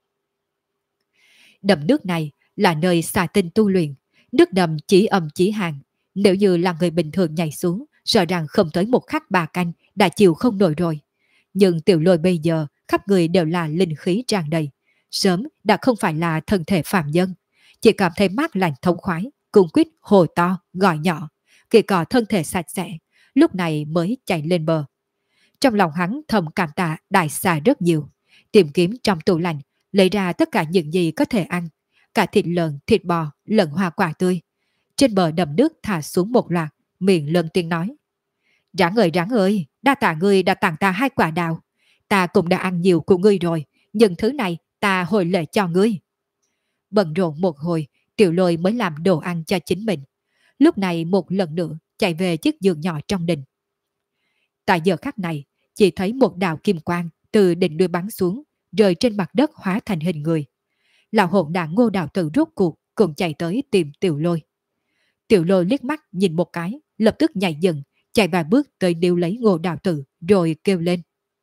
Đầm nước này là nơi xà tinh tu luyện, nước đầm chỉ âm chỉ hàng. Nếu như là người bình thường nhảy xuống, sợ rằng không tới một khắc 3 canh đã chịu không nổi rồi. Nhưng Tiểu Lôi bây giờ khắp người đều là linh khí tràn đầy, sớm đã không phải là thân thể phàm nhân, chỉ cảm thấy mát lạnh thống khoái, cung quýt hồ to gọi nhỏ, kỳ cọ thân thể sạch sẽ, lúc này mới chạy lên bờ. Trong lòng hắn thầm cảm tạ đại xà rất nhiều, tìm kiếm trong tủ lạnh, lấy ra tất cả những gì có thể ăn, cả thịt lợn, thịt bò, lẫn hoa quả tươi. Trên bờ đầm nước thả xuống một loạt, miệng lớn tiếng nói. Ráng ơi, đa tạ ngươi đã tặng ta 2 quả đào. Ta cũng đã ăn nhiều của ngươi rồi, nhưng thứ này ta hồi lệ cho ngươi. Bận rộn một hồi, Tiểu Lôi mới làm đồ ăn cho chính mình. Lúc này một lần nữa chạy về chiếc giường nhỏ trong đình. Tại giờ khắc này, chỉ thấy một đạo kim quang từ đỉnh núi bắn xuống, rơi trên mặt đất hóa thành hình người. Lão hồn đảng Ngô đạo tử rốt cuộc cũng chạy tới tìm Tiểu Lôi. Tiểu Lôi liếc mắt nhìn một cái, lập tức nhảy dựng, chạy vài bước tới níu lấy Ngô Đạo Tử, rồi kêu lên.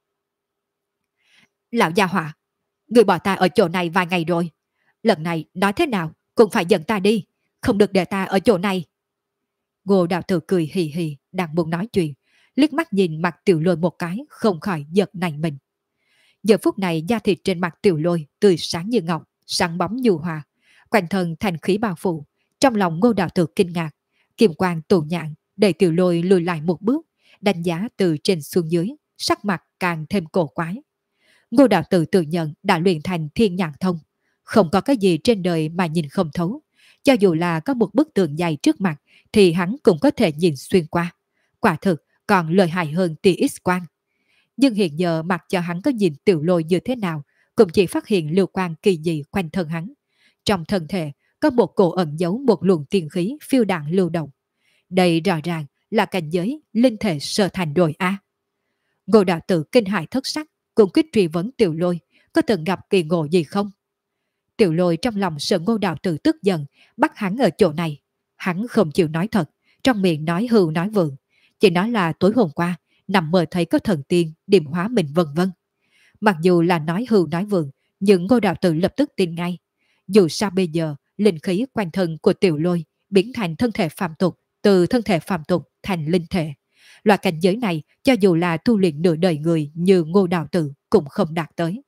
Lão gia hỏa, người bỏ ta ở chỗ này vài ngày rồi. Lần này nói thế nào cũng phải dẫn ta đi, không được để ta ở chỗ này. Ngô Đạo Tử cười hì hì, đang muốn nói chuyện, liếc mắt nhìn mặt Tiểu Lôi một cái, không khỏi giật nảy mình. Giờ phút này da thịt trên mặt Tiểu Lôi tươi sáng như ngọc, sáng bóng nhu hòa, quanh thân thành khí bao phủ. Trong lòng Ngô Đạo Tử kinh ngạc, kim quang tụ nhạn đẩy Tiểu Lôi lùi lại một bước, đánh giá từ trên xuống dưới, sắc mặt càng thêm cổ quái. Ngô Đạo Tử tự nhận đã luyện thành thiên nhãn thông, không có cái gì trên đời mà nhìn không thấu. Cho dù là có một bức tường dày trước mặt thì hắn cũng có thể nhìn xuyên qua. Quả thực còn lợi hại hơn tia X-quang. Nhưng hiện giờ mặc cho hắn có nhìn Tiểu Lôi như thế nào, cũng chỉ phát hiện lưu quang kỳ dị quanh thân hắn. Trong thân thể có một cổ ẩn giấu một luồng tiên khí phiêu đạn lưu động. Đây rõ ràng là cảnh giới linh thể sơ thành rồi a. Ngô Đạo Tử kinh hãi thất sắc, cũng quyết truy vấn Tiểu Lôi có từng gặp kỳ ngộ gì không. Tiểu Lôi trong lòng sợ Ngô Đạo Tử tức giận, bắt hắn ở chỗ này. Hắn không chịu nói thật, trong miệng nói hưu nói vượng, chỉ nói là tối hôm qua nằm mơ thấy có thần tiên điểm hóa mình vân vân. Mặc dù là nói hưu nói vượng, nhưng Ngô Đạo Tử lập tức tin ngay. Dù sao bây giờ linh khí quanh thân của Tiểu Lôi biến thành thân thể phàm tục, từ thân thể phàm tục thành linh thể. Loại cảnh giới này cho dù là tu luyện nửa đời người như Ngô Đạo Tử cũng không đạt tới.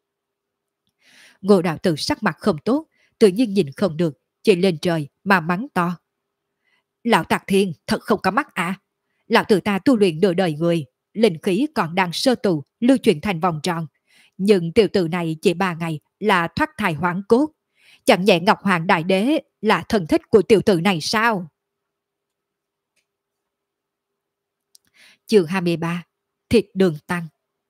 Ngô Đạo Tử sắc mặt không tốt, tự nhiên nhìn không được, chỉ lên trời mà mắng to. Lão Tạc Thiên thật không có mắt à? Lão tử ta tu luyện nửa đời người, linh khí còn đang sơ tụ, lưu chuyển thành vòng tròn. Nhưng tiểu tử này chỉ 3 ngày là thoát thai hoán cốt. Chẳng nhẹ Ngọc Hoàng Đại Đế là thân thích của tiểu tử này sao? Chương 23. Thịt đường tăng.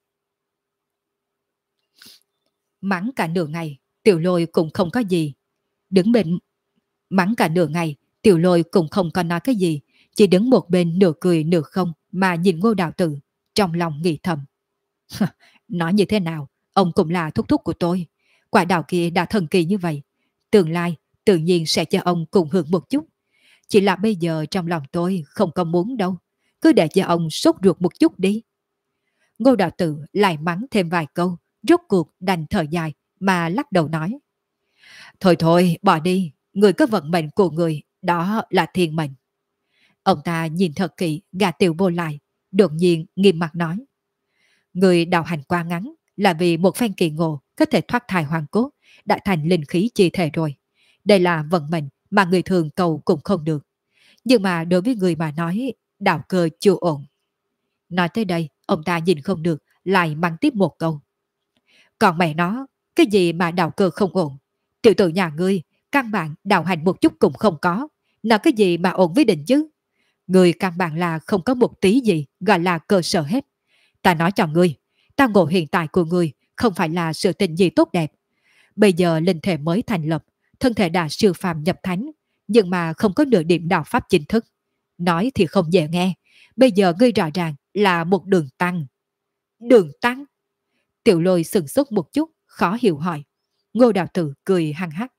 Mắng cả nửa ngày, Tiểu Lôi cũng không có gì. Đứng bên mắng cả nửa ngày, Tiểu Lôi cũng không có nói cái gì, chỉ đứng một bên nửa cười nửa không mà nhìn Ngô Đạo Tử, trong lòng nghĩ thầm. Nói như thế nào, ông cũng là thúc thúc của tôi. Quả đào kia đã thần kỳ như vậy. Tương lai tự nhiên sẽ cho ông cùng hưởng một chút. Chỉ là bây giờ trong lòng tôi không có muốn đâu. Cứ để cho ông sốt ruột một chút đi. Ngô Đạo Tử lại mắng thêm vài câu, rốt cuộc đành thở dài mà lắc đầu nói. Thôi thôi, bỏ đi. Người có vận mệnh của người, đó là thiên mệnh. Ông ta nhìn thật kỹ gà Tiểu Vô lại, đột nhiên nghiêm mặt nói. Người đạo hành quá ngắn là vì một phen kỳ ngộ có thể thoát thai hoàn cốt, đã thành linh khí chi thể rồi. Đây là vận mệnh mà người thường cầu cũng không được. Nhưng mà đối với người mà nói, đạo cơ chưa ổn. Nói tới đây, ông ta nhìn không được, lại mắng tiếp một câu. Còn mẹ nó, cái gì mà đạo cơ không ổn? Tiểu tử nhà ngươi, căn bản đạo hành một chút cũng không có. Nói cái gì mà ổn với định chứ? Người căn bản là không có một tí gì gọi là cơ sở hết. Ta nói cho ngươi, ta ngộ hiện tại của ngươi không phải là sự tình gì tốt đẹp. Bây giờ linh thể mới thành lập, thân thể đã siêu phàm nhập thánh, nhưng mà không có nửa điểm đạo pháp chính thức. Nói thì không dễ nghe, bây giờ ngươi rõ ràng là một đường tăng. Đường tăng? Tiểu Lôi sừng sốt một chút, khó hiểu hỏi. Ngô Đạo Tử cười hăng hắc.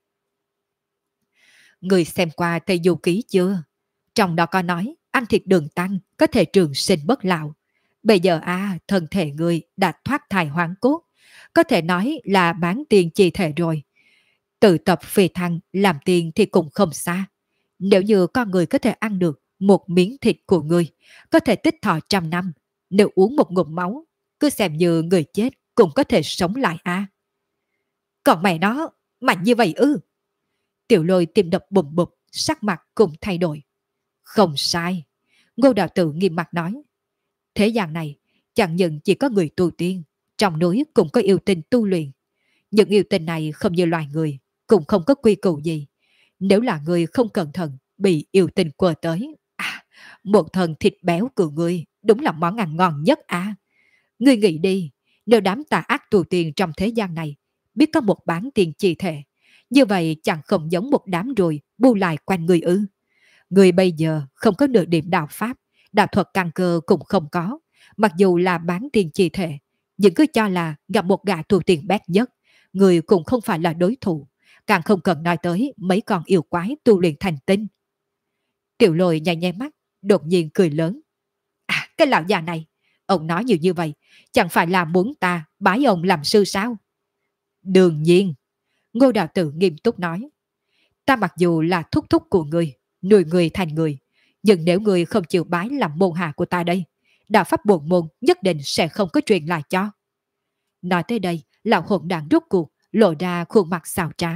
Ngươi xem qua Tây Du Ký chưa? Trong đó có nói, ăn thịt đường tăng có thể trường sinh bất lão. Bây giờ thân thể người đã thoát thai hoán cốt, có thể nói là bán tiền chi thể rồi. Tự tập phi thăng làm tiền thì cũng không xa. Nếu như con người có thể ăn được một miếng thịt của người, có thể tích thọ 100 năm. Nếu uống một ngụm máu, cứ xem như người chết cũng có thể sống lại Còn mẹ nó, mạnh như vậy ư? Tiểu Lôi tim đập bùm bụp, sắc mặt cũng thay đổi. Không sai. Ngô Đạo Tử nghiêm mặt nói. Thế gian này, chẳng những chỉ có người tu tiên, trong núi cũng có yêu tinh tu luyện. Những yêu tinh này không như loài người, cũng không có quy củ gì. Nếu là người không cẩn thận, bị yêu tinh quờ tới. Một thần thịt béo của người, đúng là món ăn ngon nhất Ngươi nghĩ đi, nếu đám tà ác tu tiên trong thế gian này, biết có một bán tiền chi thể, như vậy chẳng không giống một đám ruồi bu lại quanh người ư. Người bây giờ không có nửa điểm đạo pháp, đạo thuật căn cơ cũng không có, mặc dù là bán tiền chi thể, nhưng cứ cho là gặp một gã tu tiên bét nhất, người cũng không phải là đối thủ, càng không cần nói tới mấy con yêu quái tu luyện thành tinh. Tiểu Lôi nháy nháy mắt, đột nhiên cười lớn. À, cái lão già này, ông nói nhiều như vậy, chẳng phải là muốn ta bái ông làm sư sao? Đương nhiên, Ngô Đạo Tử nghiêm túc nói. Ta mặc dù là thúc thúc của người, nuôi người thành người, nhưng nếu người không chịu bái làm môn hạ của ta đây, đạo pháp bổn môn nhất định sẽ không có truyền lại cho. Nói tới đây, lão hồn đảng rút cuộc, lộ ra khuôn mặt xào trá.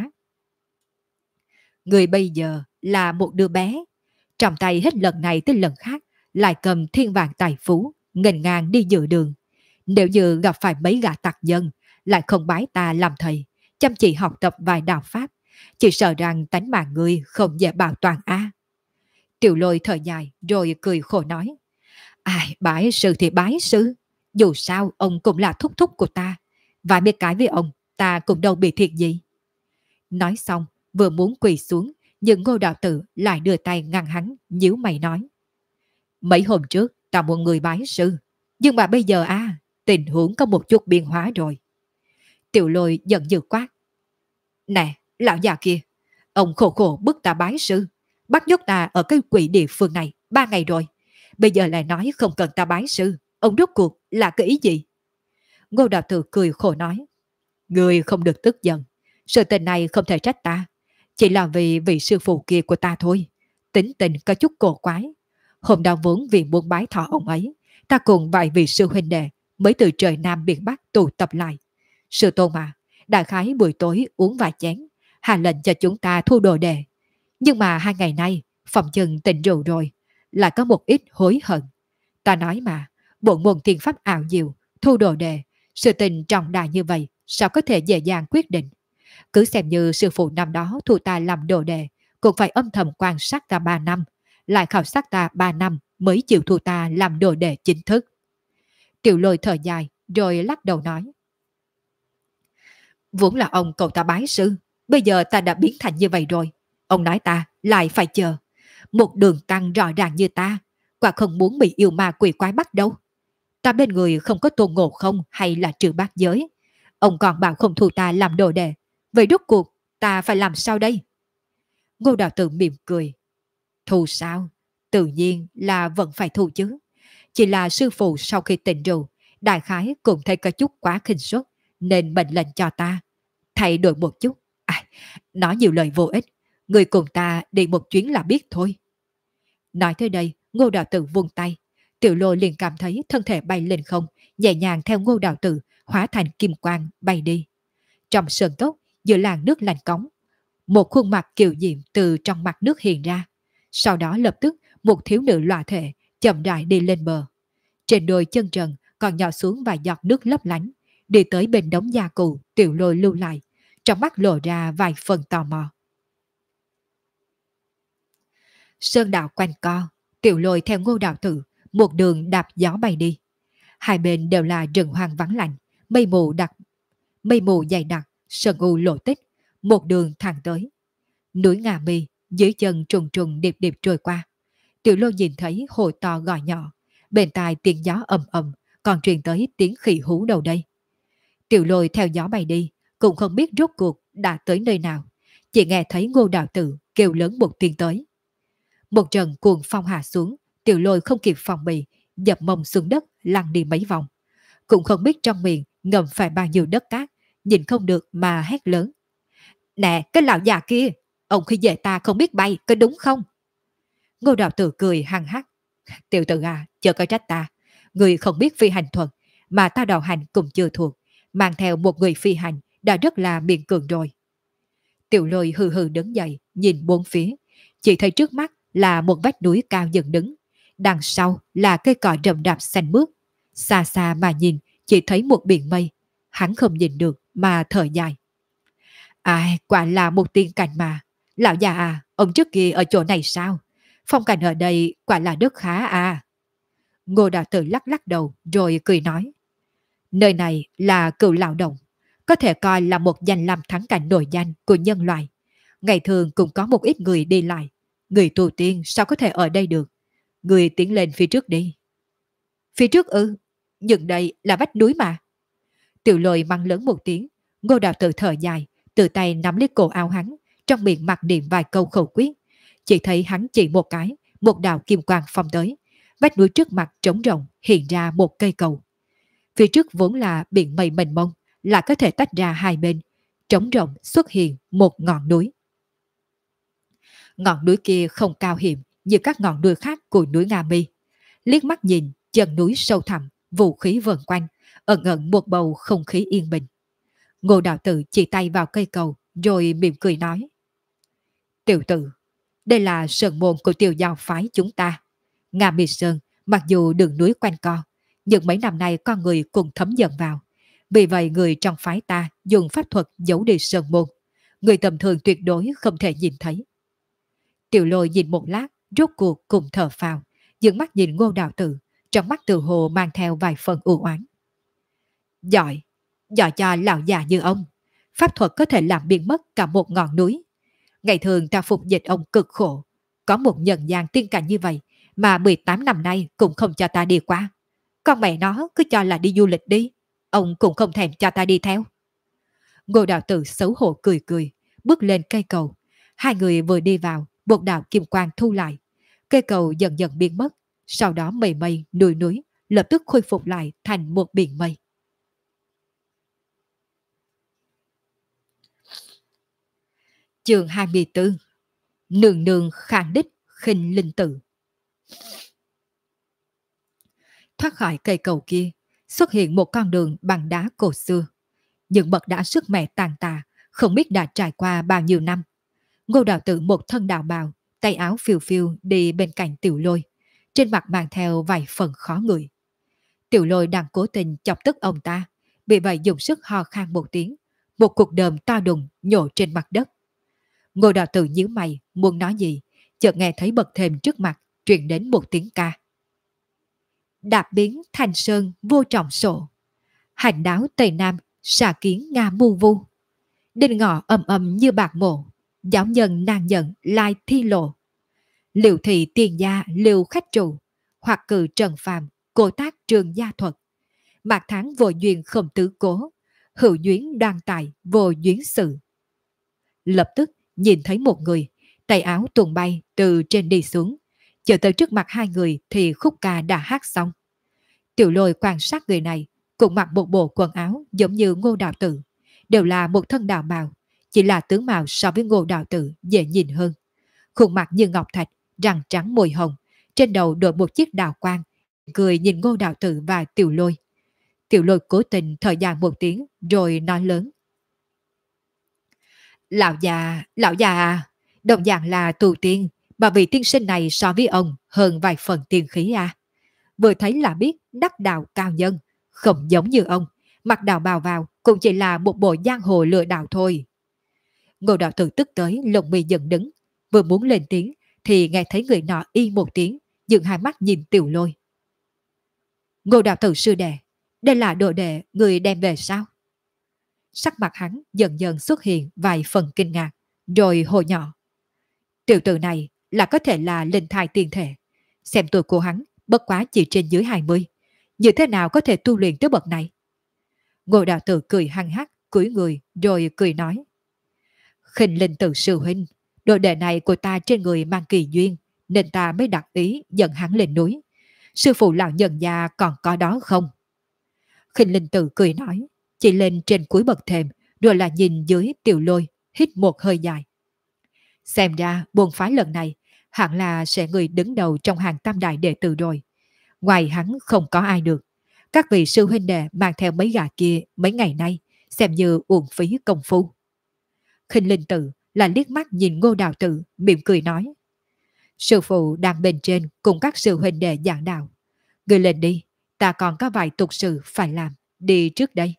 Người bây giờ là một đứa bé, trong tay hết lần này tới lần khác, lại cầm thiên vàng tài phú, nghênh ngang đi dự đường. Nếu như gặp phải mấy gã tặc dân, lại không bái ta làm thầy, chăm chỉ học tập vài đạo pháp, chỉ sợ rằng tánh mạng người không dễ bảo toàn a. Tiểu Lôi thở dài rồi cười khổ nói. Ai, bái sư thì bái sư, dù sao ông cũng là thúc thúc của ta, vài biết cái với ông, ta cũng đâu bị thiệt gì. Nói xong, vừa muốn quỳ xuống, nhưng Ngô Đạo Tử lại đưa tay ngăn hắn, nhíu mày nói. Mấy hôm trước, ta muốn người bái sư, nhưng mà bây giờ tình huống có một chút biến hóa rồi. Tiểu Lôi giận dữ quát. Nè, lão già kia, ông khổ khổ bức ta bái sư, bắt nhốt ta ở cái quỷ địa phương này 3 ngày rồi. Bây giờ lại nói không cần ta bái sư, ông rốt cuộc là cái ý gì? Ngô Đạo Tử cười khổ nói. Người không được tức giận, sự tình này không thể trách ta, chỉ là vì vị sư phụ kia của ta thôi. Tính tình có chút cổ quái. Hôm đó vốn vì muốn bái thọ ông ấy, ta cùng vài vị sư huynh đệ mới từ trời Nam biển Bắc tụ tập lại. Sư tôn mà, đại khái buổi tối uống vài chén, hạ lệnh cho chúng ta thu đồ đệ. Nhưng mà 2 ngày nay, phòng chân tỉnh rượu rồi, lại có một ít hối hận. Ta nói mà, bộ môn thiên pháp ảo diệu, thu đồ đệ, sự tình trọng đại như vậy, sao có thể dễ dàng quyết định. Cứ xem như sư phụ năm đó thu ta làm đồ đệ, cũng phải âm thầm quan sát ta 3 năm, lại khảo sát ta 3 năm mới chịu thu ta làm đồ đệ chính thức. Tiểu Lôi thở dài, rồi lắc đầu nói. Vốn là ông cầu ta bái sư, bây giờ ta đã biến thành như vậy rồi. Ông nói ta lại phải chờ. Một đường tăng rõ ràng như ta, quả không muốn bị yêu ma quỷ quái bắt đâu. Ta bên người không có Tôn Ngộ Không hay là Trừ Bát Giới. Ông còn bảo không thu ta làm đồ đệ. Vậy rốt cuộc ta phải làm sao đây? Ngô Đạo Tử mỉm cười. Thu sao? Tự nhiên là vẫn phải thu chứ. Chỉ là sư phụ sau khi tỉnh rượu, đại khái cũng thấy có chút quá khinh suất, nên mệnh lệnh cho ta thay đổi một chút. Nói nhiều lời vô ích, người cùng ta đi một chuyến là biết thôi. Nói tới đây, Ngô Đạo Tử vung tay. Tiểu Lôi liền cảm thấy thân thể bay lên không, nhẹ nhàng theo Ngô Đạo Tử hóa thành kim quang bay đi. Trong sơn cốc, giữa làn nước lạnh cống, một khuôn mặt kiều diễm từ trong mặt nước hiện ra. Sau đó lập tức một thiếu nữ lọa thể chậm rãi đi lên bờ. Trên đôi chân trần còn nhỏ xuống vài giọt nước lấp lánh, đi tới bên đống gia cụ Tiểu Lôi lưu lại, trong mắt lộ ra vài phần tò mò. Sơn đạo quanh co, Tiểu Lôi theo Ngô Đạo Tử một đường đạp gió bay đi. Hai bên đều là rừng hoang vắng lạnh, mây mù dày đặc, sơn u lộ tích, một đường thẳng tới. Núi Ngà Mi dưới chân trùng trùng điệp điệp trôi qua. Tiểu Lôi nhìn thấy hồ to gọi nhỏ, bên tai tiếng gió ầm ầm, còn truyền tới tiếng khỉ hú đầu đây. Tiểu Lôi theo gió bay đi, cũng không biết rốt cuộc đã tới nơi nào, chỉ nghe thấy Ngô Đạo Tử kêu lớn một tiếng tới. Một trận cuồng phong hạ xuống, Tiểu Lôi không kịp phòng bị, dập mông xuống đất lăn đi mấy vòng. Cũng không biết trong miệng ngầm phải bao nhiêu đất cát, nhìn không được mà hét lớn. Nè, cái lão già kia, ông khi về ta không biết bay, có đúng không? Ngô Đạo Tử cười hăng hắc. Tiểu tử à, chớ có trách ta. Người không biết phi hành thuật, mà ta đạo hành cũng chưa thuộc. Mang theo một người phi hành đã rất là miệng cường rồi. Tiểu Lôi hừ hừ đứng dậy, nhìn bốn phía. Chỉ thấy trước mắt là một vách núi cao dựng đứng. Đằng sau là cây cỏ rậm rạp xanh mướt. Xa xa mà nhìn, chỉ thấy một biển mây. Hắn không nhìn được mà thở dài. Ai, quả là một tiên cảnh mà. Lão già à, ông trước kia ở chỗ này sao? Phong cảnh ở đây quả là rất khá à. Ngô Đạo Tử lắc lắc đầu rồi cười nói. Nơi này là Cửu Lão Động, có thể coi là một danh lam thắng cảnh nổi danh của nhân loại. Ngày thường cũng có một ít người đi lại. Người tu tiên sao có thể ở đây được? Người tiến lên phía trước đi. Phía trước ư? Nhưng đây là vách núi mà. Tiểu Lôi mắng lớn một tiếng. Ngô Đạo Tử thở dài, từ tay nắm lấy cổ áo hắn, trong miệng mặc niệm vài câu khẩu quyết. Chỉ thấy hắn chỉ một cái, một đạo kim quang phong tới, vách núi trước mặt trống rộng hiện ra một cây cầu. Phía trước vốn là biển mây mênh mông, lại có thể tách ra hai bên, trống rộng xuất hiện một ngọn núi. Ngọn núi kia không cao hiểm như các ngọn núi khác của núi Nga Mi. Liếc mắt nhìn, chân núi sâu thẳm, vũ khí vần quanh, ẩn ẩn một bầu không khí yên bình. Ngô đạo tử chỉ tay vào cây cầu, rồi mỉm cười nói: Tiểu tử, đây là sơn môn của Tiêu Giao phái chúng ta. Nga Mi Sơn, mặc dù đường núi quanh co, nhưng mấy năm nay con người cùng thấm dần vào. Vì vậy người trong phái ta dùng pháp thuật giấu đi sơn môn. Người tầm thường tuyệt đối không thể nhìn thấy. Tiểu Lôi nhìn một lát, rốt cuộc cùng thở phào, dựng mắt nhìn Ngô đạo tử, trong mắt tự hồ mang theo vài phần u oán. Giỏi, giỏi cho lão già như ông. Pháp thuật có thể làm biến mất cả một ngọn núi. Ngày thường ta phục dịch ông cực khổ. Có một nhân gian tiên cảnh như vậy mà 18 năm nay cũng không cho ta đi qua. Con mẹ nó cứ cho là đi du lịch đi. Ông cũng không thèm cho ta đi theo. Ngô đạo tử xấu hổ cười cười, bước lên cây cầu. Hai người vừa đi vào, một đạo kim quang thu lại. Cây cầu dần dần biến mất. Sau đó mây mây, núi núi lập tức khôi phục lại thành một biển mây. Chương 24. Nương nương khang đích khinh linh tử. Thoát khỏi cây cầu kia, xuất hiện một con đường bằng đá cổ xưa. Những bậc đá sức mẻ tàn tạ, không biết đã trải qua bao nhiêu năm. Ngô đạo tử một thân đạo bào, tay áo phiêu phiêu đi bên cạnh Tiểu Lôi, trên mặt mang theo vài phần khó ngửi. Tiểu Lôi đang cố tình chọc tức ông ta, vì vậy dùng sức ho khan một tiếng, một cục đờm to đùng nhổ trên mặt đất. Ngô đạo tử nhíu mày, muốn nói gì, chợt nghe thấy bậc thềm trước mặt truyền đến một tiếng ca. Đạp biến thành sơn vô trọng sổ, hành đáo Tây Nam xà kiến Nga mu vu. Đinh ngọ ầm ầm như bạc mộ, giáo nhân nàng nhận lai thi lộ. Liệu thị tiền gia liều khách trụ, hoặc cử trần phàm, cô tác trường gia thuật. Mạc tháng vô duyên không tứ cố, hữu duyên đoan tài vô duyên sự. Lập tức nhìn thấy một người, tay áo tuồn bay từ trên đi xuống. Chờ tới trước mặt hai người thì khúc ca đã hát xong. Tiểu Lôi quan sát người này, cũng mặc một bộ quần áo giống như Ngô đạo tử, đều là một thân đạo bào, chỉ là tướng mạo so với Ngô đạo tử dễ nhìn hơn. Khuôn mặt như ngọc thạch, răng trắng môi hồng, trên đầu đội một chiếc đào quang, cười nhìn Ngô đạo tử và Tiểu Lôi. Tiểu Lôi cố tình thở dài một tiếng rồi nói lớn: Lão già à, đồng dạng là tu tiên, mà vị tiên sinh này so với ông hơn vài phần tiên khí à. Vừa thấy là biết đắc đạo cao nhân, không giống như ông, mặc đạo bào vào cũng chỉ là một bộ giang hồ lừa đảo thôi. Ngô đạo tử tức tới lông mi dựng đứng, vừa muốn lên tiếng thì nghe thấy người nọ y một tiếng, dựng hai mắt nhìn Tiểu Lôi. Ngô đạo tử sư đệ, đây là đồ đệ người đem về sao? Sắc mặt hắn dần dần xuất hiện vài phần kinh ngạc, rồi hồ nhỏ: Tiểu tử này là có thể là linh thai tiên thể, xem tuổi của hắn bất quá chỉ trên dưới 20, như thế nào có thể tu luyện tới bậc này? Ngô đạo tử cười hăng hắc, cúi người rồi cười nói: Khinh linh tử sư huynh, đồ đệ này của ta trên người mang kỳ duyên, nên ta mới đặt ý dẫn hắn lên núi. Sư phụ lão nhân gia còn có đó không? Khinh linh tử cười nói, chỉ lên trên cuối bậc thềm, rồi là nhìn dưới Tiểu Lôi, hít một hơi dài. Xem ra buồn phái lần này hẳn là sẽ người đứng đầu trong hàng tam đại đệ tử rồi. Ngoài hắn không có ai được. Các vị sư huynh đệ mang theo mấy gà kia mấy ngày nay xem như uổng phí công phu. Khinh linh tử là liếc mắt nhìn Ngô đạo tử, mỉm cười nói: Sư phụ đang bên trên cùng các sư huynh đệ giảng đạo. Người lên đi, ta còn có vài tục sự phải làm, đi trước đây.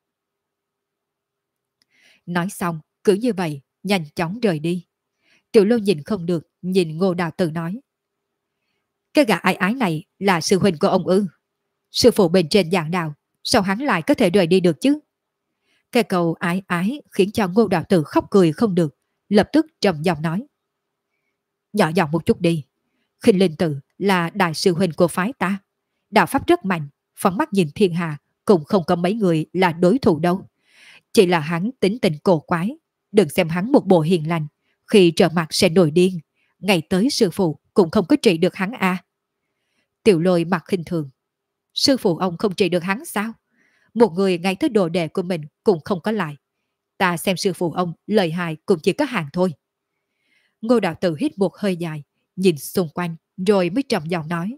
Nói xong, cứ như vậy, nhanh chóng rời đi. Tiểu Lôi nhìn không được, nhìn Ngô đạo tử nói: Cái gã ai ái này là sư huynh của ông ư? Sư phụ bên trên giảng đạo, sao hắn lại có thể rời đi được chứ? Cái câu ái ái khiến cho Ngô đạo tử khóc cười không được, lập tức trầm giọng nói: Nhỏ giọng một chút đi. Khinh linh tử là đại sư huynh của phái ta, đạo pháp rất mạnh, phóng mắt nhìn thiên hạ cũng không có mấy người là đối thủ đâu. Chỉ là hắn tính tình cổ quái, đừng xem hắn một bộ hiền lành, khi trở mặt sẽ nổi điên, ngày tới sư phụ cũng không có trị được hắn à? Tiểu Lôi mặt khinh thường. Sư phụ ông không trị được hắn sao? Một người ngay tới đồ đệ của mình cũng không có lại. Ta xem sư phụ ông lợi hại cũng chỉ có hàng thôi. Ngô đạo tử hít một hơi dài, nhìn xung quanh rồi mới trầm giọng nói.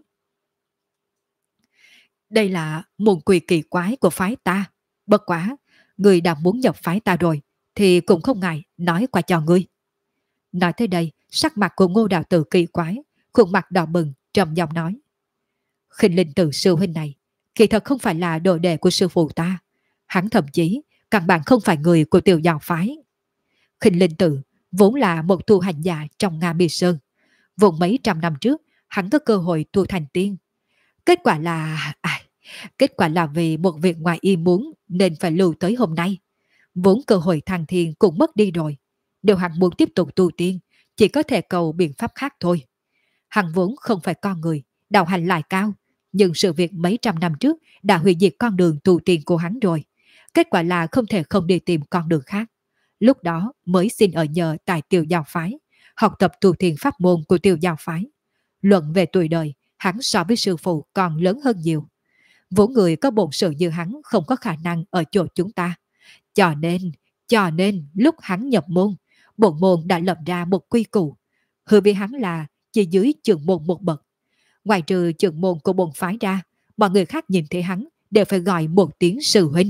Đây là môn quy kỳ quái của phái ta. Bất quá, người đã muốn nhập phái ta rồi, thì cũng không ngại nói qua cho ngươi. Nói tới đây, sắc mặt của Ngô đạo tử kỳ quái, khuôn mặt đỏ bừng, trầm giọng nói. Khinh Linh Tử sư huynh này, kỳ thật không phải là đồ đệ của sư phụ ta. Hắn thậm chí, căn bản không phải người của Tiểu Giáo phái. Khinh Linh Tử vốn là một tu hành giả trong Nga Mi Sơn. Vốn mấy trăm năm trước, hắn có cơ hội tu thành tiên. Kết quả là... kết quả là vì một việc ngoài ý muốn nên phải lưu tới hôm nay. Vốn cơ hội thăng thiên cũng mất đi rồi. Nếu hắn muốn tiếp tục tu tiên, chỉ có thể cầu biện pháp khác thôi. Hắn vốn không phải con người, đạo hành lại cao, nhưng sự việc mấy trăm năm trước đã hủy diệt con đường tu tiên của hắn rồi. Kết quả là không thể không đi tìm con đường khác. Lúc đó mới xin ở nhờ tại Tiểu Giáo phái, học tập tu tiên pháp môn của Tiểu Giáo phái. Luận về tuổi đời, hắn so với sư phụ còn lớn hơn nhiều. Vốn người có bổn sự như hắn không có khả năng ở chỗ chúng ta. Cho nên lúc hắn nhập môn, bổn môn đã lập ra một quy củ. Hứa với hắn là chỉ dưới trưởng môn một bậc. Ngoài trừ trưởng môn của bổn phái ra, mọi người khác nhìn thấy hắn đều phải gọi một tiếng sư huynh.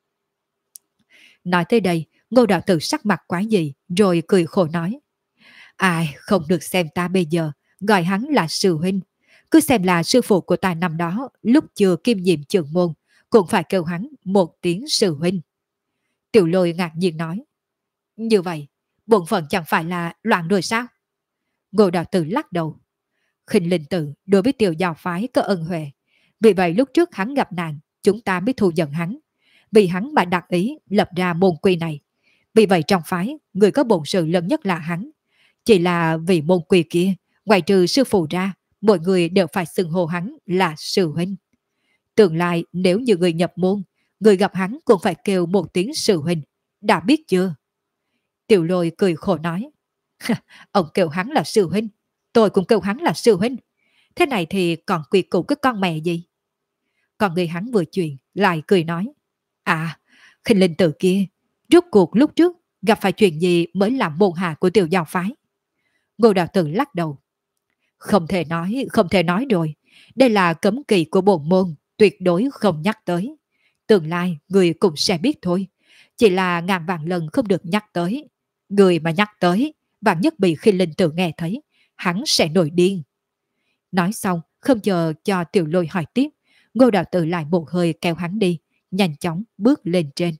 Nói tới đây, Ngô đạo tử sắc mặt quái dị rồi cười khổ nói. Ai không được xem ta bây giờ gọi hắn là sư huynh. Cứ xem là sư phụ của ta năm đó lúc chưa kiêm nhiệm trưởng môn cũng phải kêu hắn một tiếng sư huynh. Tiểu Lôi ngạc nhiên nói. Như vậy, bổn phận chẳng phải là loạn rồi sao? Ngô đạo tử lắc đầu. Khinh Linh Tử đối với Tiểu Giáo phái có ân huệ. Vì vậy lúc trước hắn gặp nạn, chúng ta mới thu nhận hắn. Vì hắn mà đặc ý lập ra môn quy này. Vì vậy trong phái, người có bổn sự lớn nhất là hắn. Chỉ là vì môn quy kia, ngoài trừ sư phụ ra, mọi người đều phải xưng hô hắn là sư huynh. Tương lai nếu như người nhập môn, người gặp hắn cũng phải kêu một tiếng sư huynh. Đã biết chưa? Tiểu Lôi cười khổ nói. Ông kêu hắn là sư huynh, tôi cũng kêu hắn là sư huynh. Thế này thì còn quy củ cái con mẹ gì? Còn người hắn vừa chuyện lại cười nói. À, Khinh Linh Tử kia, rốt cuộc lúc trước gặp phải chuyện gì mới làm môn hạ của Tiểu Giáo phái? Ngô đạo tử lắc đầu. Không thể nói rồi. Đây là cấm kỵ của bổn môn, tuyệt đối không nhắc tới. Tương lai người cũng sẽ biết thôi. Chỉ là ngàn vạn lần không được nhắc tới. Người mà nhắc tới, vạn nhất bị Khinh Linh Tử nghe thấy, hắn sẽ nổi điên. Nói xong, không chờ cho Tiểu Lôi hỏi tiếp, Ngô đạo tử lại một hơi kéo hắn đi, nhanh chóng bước lên trên.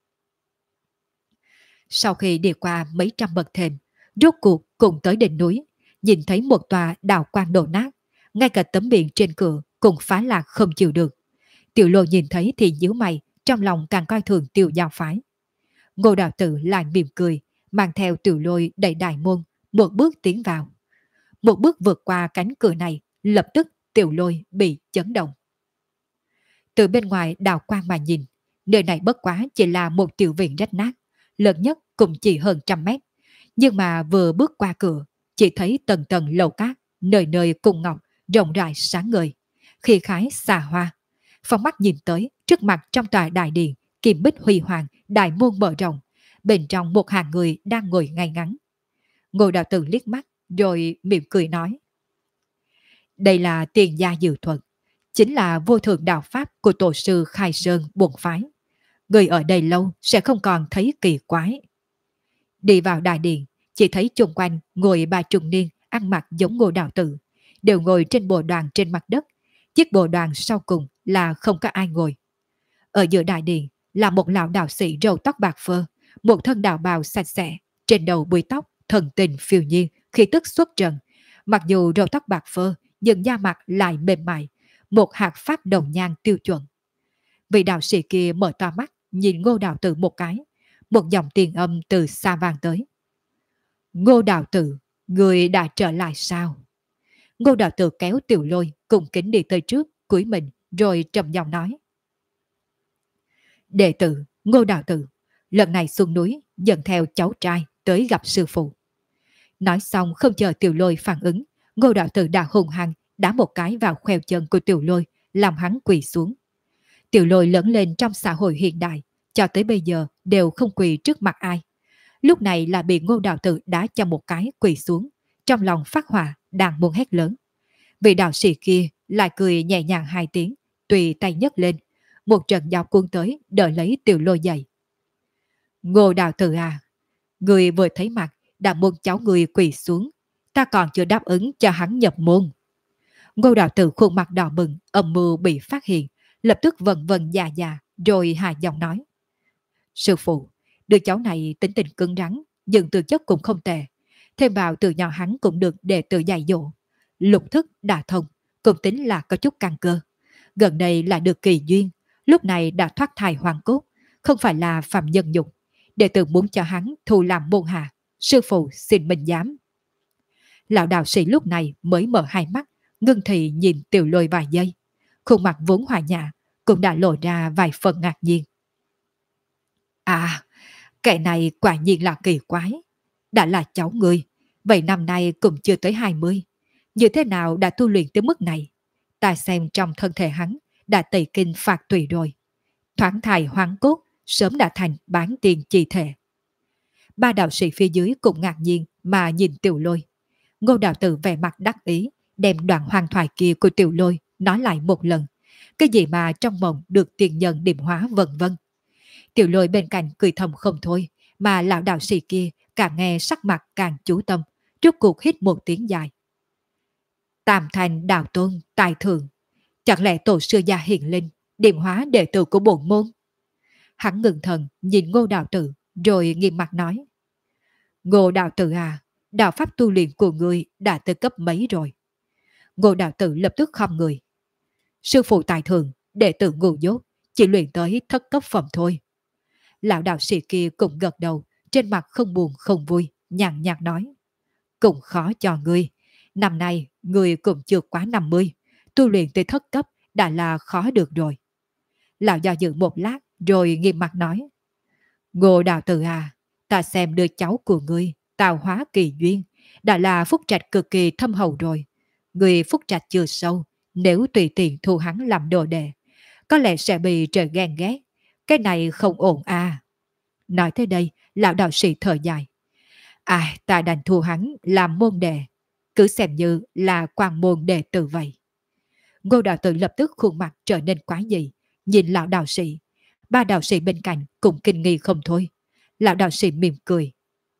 Sau khi đi qua mấy trăm bậc thềm, rốt cuộc cùng tới đỉnh núi, nhìn thấy một tòa đạo quan đổ nát, ngay cả tấm biển trên cửa cũng phá lạc không chịu được. Tiểu Lôi nhìn thấy thì nhíu mày, trong lòng càng coi thường Tiểu Giáo phái. Ngô đạo tử lại mỉm cười, mang theo Tiểu Lôi đẩy đại môn, một bước tiến vào. Một bước vượt qua cánh cửa này, lập tức Tiểu Lôi bị chấn động. Từ bên ngoài đạo quan mà nhìn, nơi này bất quá chỉ là một tiểu viện rách nát, lớn nhất cũng chỉ hơn 100 mét. Nhưng mà vừa bước qua cửa, chỉ thấy tầng tầng lầu cát, nơi nơi cùng ngọc, rộng rãi sáng ngời, khí khái xa hoa. Phong mắt nhìn tới, trước mặt trong tòa đại điện, kim bích huy hoàng, đại môn mở rộng, bên trong một hàng người đang ngồi ngay ngắn. Ngô đạo tử liếc mắt, rồi mỉm cười nói. Đây là tiền gia dự thuật, chính là vô thượng đạo pháp của tổ sư Khai Sơn bổn phái. Người ở đây lâu sẽ không còn thấy kỳ quái. Đi vào đại điện, chỉ thấy chung quanh ngồi ba trung niên ăn mặc giống Ngô đạo tử, đều ngồi trên bồ đoàn trên mặt đất. Chiếc bồ đoàn sau cùng là không có ai ngồi. Ở giữa đại điện là một lão đạo sĩ râu tóc bạc phơ, một thân đạo bào sạch sẽ, trên đầu búi tóc thần tình phiêu nhiên, khí tức xuất trần. Mặc dù râu tóc bạc phơ, nhưng da mặt lại mềm mại, một hạt phát đồng nhan tiêu chuẩn. Vị đạo sĩ kia mở to mắt, nhìn Ngô đạo tử một cái, một dòng tiền âm từ xa vang tới. Ngô đạo tử, người đã trở lại sao? Ngô đạo tử kéo Tiểu Lôi cùng kính đi tới trước, cúi mình, rồi trầm giọng nói. Đệ tử Ngô đạo tử, lần này xuống núi dẫn theo cháu trai tới gặp sư phụ. Nói xong không chờ Tiểu Lôi phản ứng, Ngô đạo tử đã hùng hăng đá một cái vào khoeo chân của Tiểu Lôi, làm hắn quỳ xuống. Tiểu Lôi lớn lên trong xã hội hiện đại, cho tới bây giờ đều không quỳ trước mặt ai. Lúc này là bị Ngô đạo tử đá cho một cái quỳ xuống, trong lòng phát hỏa, đang muốn hét lớn. Vị đạo sĩ kia lại cười nhẹ nhàng hai tiếng, tùy tay nhấc lên, một trận gió cuốn tới đỡ lấy Tiểu Lôi dậy. Ngô đạo tử à, người vừa thấy mặt đã muốn cháu người quỳ xuống, ta còn chưa đáp ứng cho hắn nhập môn. Ngô đạo tử khuôn mặt đỏ bừng, âm mưu bị phát hiện, lập tức vần vần già già, rồi hạ giọng nói. Sư phụ, đứa cháu này tính tình cứng rắn, nhưng tư chất cũng không tệ. Thêm vào từ nhỏ hắn cũng được đệ tử dạy dỗ. Lục thức đả thông, cũng tính là có chút căn cơ. Gần đây là được kỳ duyên, lúc này đã thoát thai hoàng cốt, không phải là phạm nhân nhục. Đệ tử muốn cho hắn thu làm môn hạ, sư phụ xin minh giám. Lão đạo sĩ lúc này mới mở hai mắt, ngưng thị nhìn Tiểu Lôi vài giây. Khuôn mặt vốn hòa nhã cũng đã lộ ra vài phần ngạc nhiên. À, kẻ này quả nhiên là kỳ quái. Đã là cháu ngươi, vậy năm nay cũng chưa tới 20. Như thế nào đã tu luyện tới mức này? Ta xem trong thân thể hắn đã tẩy kinh phạt tùy rồi. Thoáng thai hoang cốt, sớm đã thành bán tiền chi thể. Ba đạo sĩ phía dưới cũng ngạc nhiên mà nhìn Tiểu Lôi. Ngô đạo tử vẻ mặt đắc ý, đem đoạn hoàng thoại kia của Tiểu Lôi nói lại một lần. Cái gì mà trong mộng được tiền nhân điểm hóa vân vân. Tiểu Lôi bên cạnh cười thầm không thôi, mà lão đạo sĩ kia càng nghe sắc mặt càng chú tâm, rốt cuộc hít một tiếng dài. Tam thành đạo tôn, tài thượng, chẳng lẽ tổ sư gia hiện linh, điểm hóa đệ tử của bổn môn? Hắn ngừng thần nhìn Ngô đạo tử, rồi nghiêm mặt nói. Ngô đạo tử à, đạo pháp tu luyện của ngươi đã tới cấp mấy rồi? Ngô đạo tử lập tức khom người. Sư phụ tài thượng, đệ tử ngu dốt, chỉ luyện tới thất cấp phẩm thôi. Lão đạo sĩ kia cũng gật đầu, trên mặt không buồn không vui, nhàn nhạt nói. Cũng khó cho ngươi, năm nay ngươi cũng chưa quá 50, tu luyện tới thất cấp đã là khó được rồi. Lão do dự một lát, rồi nghiêm mặt nói. Ngô đạo tử à, ta xem đứa cháu của ngươi, tạo hóa kỳ duyên, đã là phúc trạch cực kỳ thâm hậu rồi. Ngươi phúc trạch chưa sâu, nếu tùy tiện thu hắn làm đồ đệ, có lẽ sẽ bị trời ghen ghét. Cái này không ổn à. Nói tới đây, lão đạo sĩ thở dài. À, ta đành thu hắn làm môn đệ, cứ xem như là quan môn đệ tử vậy. Ngô đạo tử lập tức khuôn mặt trở nên quái dị, nhìn lão đạo sĩ. Ba đạo sĩ bên cạnh cũng kinh nghi không thôi. Lão đạo sĩ mỉm cười.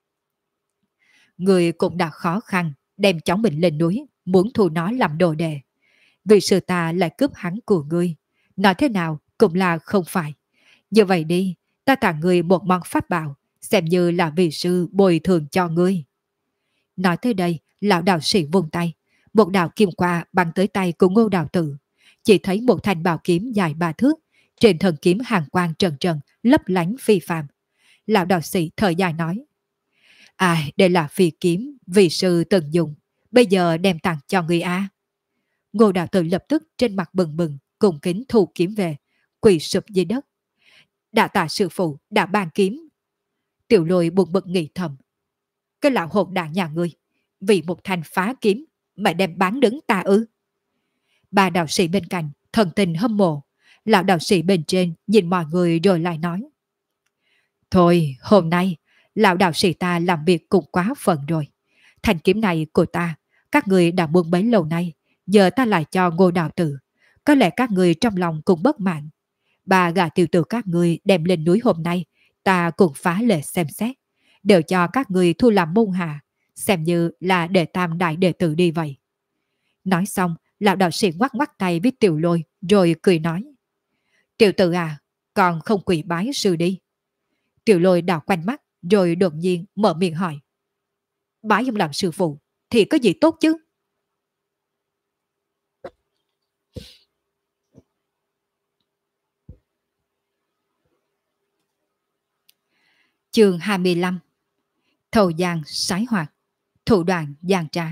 Người cũng đã khó khăn đem cháu mình lên núi, muốn thu nó làm đồ đệ. Vì sự ta lại cướp hắn của ngươi, nói thế nào cũng là không phải. Như vậy đi, ta tặng ngươi một món pháp bảo, xem như là vị sư bồi thường cho ngươi. Nói tới đây, lão đạo sĩ vung tay, một đạo kim qua bắn tới tay của Ngô đạo tử. Chỉ thấy một thanh bảo kiếm dài 3 thước, trên thân kiếm hàng quang trần trần, lấp lánh phi phàm. Lão đạo sĩ thở dài nói. À, đây là phi kiếm, vị sư từng dùng, bây giờ đem tặng cho người A. Ngô đạo tử lập tức trên mặt bừng bừng, cùng kính thu kiếm về, quỳ sụp dưới đất. Đã tạ sư phụ, đã ban kiếm. Tiểu Lôi buồn bực nghĩ thầm. Cái lão hồn đảng nhà ngươi, vì một thanh phá kiếm mà đem bán đứng ta ư? Ba đạo sĩ bên cạnh thần tình hâm mộ. Lão đạo sĩ bên trên nhìn mọi người rồi lại nói. Thôi, hôm nay lão đạo sĩ ta làm việc cũng quá phần rồi. Thanh kiếm này của ta, các người đã buông bấy lâu nay, giờ ta lại cho Ngô đạo tử. Có lẽ các người trong lòng cũng bất mãn. Ba gã tiểu tử các người đem lên núi hôm nay, ta cũng phá lệ xem xét, đều cho các người thu làm môn hạ, xem như là để tam đại đệ tử đi vậy. Nói xong, lão đạo sĩ ngoắc ngoắc tay với Tiểu Lôi, rồi cười nói. Tiểu tử à, còn không quỳ bái sư đi. Tiểu Lôi đảo quanh mắt, rồi đột nhiên mở miệng hỏi. Bái ông làm sư phụ, thì có gì tốt chứ? Chương 25. Thầu giang sái hoạt, thủ đoạn giang trá.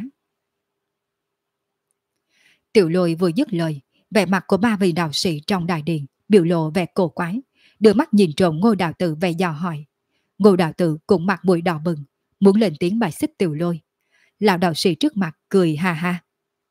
Tiểu Lôi vừa dứt lời, vẻ mặt của ba vị đạo sĩ trong đại điện biểu lộ vẻ cổ quái, đưa mắt nhìn trộm Ngô đạo tử về dò hỏi. Ngô đạo tử cũng mặt mũi đỏ bừng, muốn lên tiếng bài xích Tiểu Lôi. Lão đạo sĩ trước mặt cười ha ha.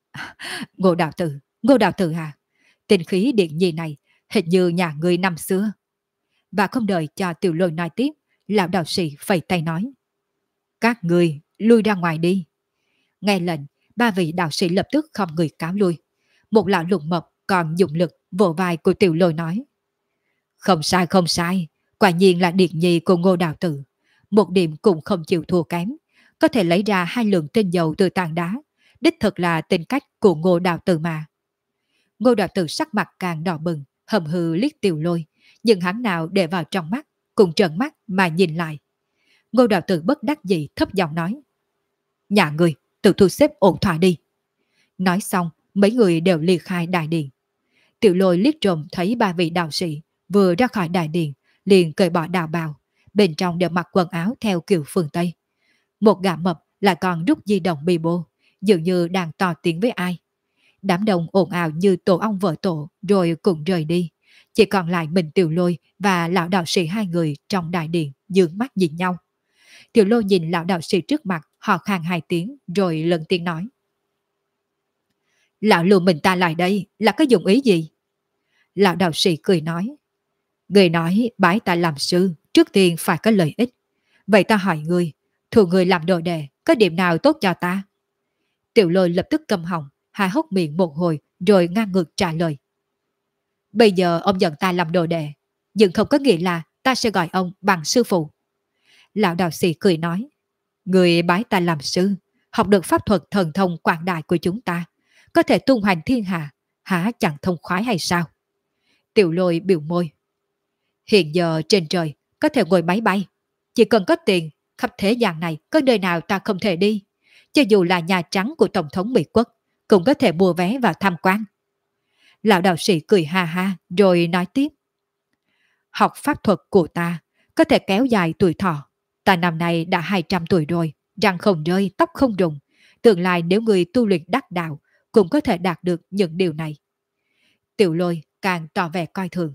Ngô đạo tử à, tinh khí điện nhi này hình như nhà ngươi năm xưa. Và không đợi cho Tiểu Lôi nói tiếp, lão đạo sĩ phẩy tay nói. Các ngươi lui ra ngoài đi. Nghe lệnh, ba vị đạo sĩ lập tức không người cáo lui. Một lão lục mập còn dùng lực vỗ vai của Tiểu Lôi nói. Không sai, quả nhiên là điện nhi của Ngô đạo tử. Một điểm cũng không chịu thua kém, có thể lấy ra 2 lượng tinh dầu từ tảng đá. Đích thực là tính cách của Ngô đạo tử mà. Ngô đạo tử sắc mặt càng đỏ bừng, hầm hừ liếc Tiểu Lôi, nhưng hắn nào để vào trong mắt, cùng trợn mắt mà nhìn lại. Ngô đạo tử bất đắc dĩ thấp giọng nói. Nhà người, tự thu xếp ổn thỏa đi. Nói xong, mấy người đều ly khai đại điện. Tiểu Lôi liếc trộm thấy ba vị đạo sĩ vừa ra khỏi đại điện, liền cởi bỏ đạo bào, bên trong đều mặc quần áo theo kiểu phương Tây. Một gã mập lại còn rút di động bì bô, dường như đang tò tiếng với ai. Đám đông ồn ào như tổ ong vỡ tổ rồi cùng rời đi. Chỉ còn lại mình Tiểu Lôi và lão đạo sĩ hai người trong đại điện dương mắt nhìn nhau. Tiểu Lôi nhìn lão đạo sĩ trước mặt, họ khan 2 tiếng rồi lần tiếng nói. Lão lùa mình ta lại đây là có dụng ý gì? Lão đạo sĩ cười nói. Người nói bái ta làm sư, trước tiên phải có lợi ích. Vậy ta hỏi người, thu người làm đồ đệ, có điểm nào tốt cho ta? Tiểu Lôi lập tức cầm họng, há hốc miệng một hồi rồi ngang ngược trả lời. Bây giờ ông nhận ta làm đồ đệ, nhưng không có nghĩa là ta sẽ gọi ông bằng sư phụ. Lão đạo sĩ cười nói. Người bái ta làm sư, học được pháp thuật thần thông quảng đại của chúng ta, có thể tung hoành thiên hạ, há chẳng thông khoái hay sao? Tiểu Lôi biểu môi. Hiện giờ trên trời có thể ngồi máy bay, chỉ cần có tiền, khắp thế gian này có nơi nào ta không thể đi. Cho dù là Nhà Trắng của Tổng thống Mỹ Quốc, cũng có thể mua vé vào tham quan. Lão đạo sĩ cười ha ha rồi nói tiếp. Học pháp thuật của ta có thể kéo dài tuổi thọ. Ta năm nay đã 200 tuổi rồi, răng không rơi, tóc không rụng. Tương lai nếu người tu luyện đắc đạo cũng có thể đạt được những điều này. Tiểu Lôi càng tỏ vẻ coi thường.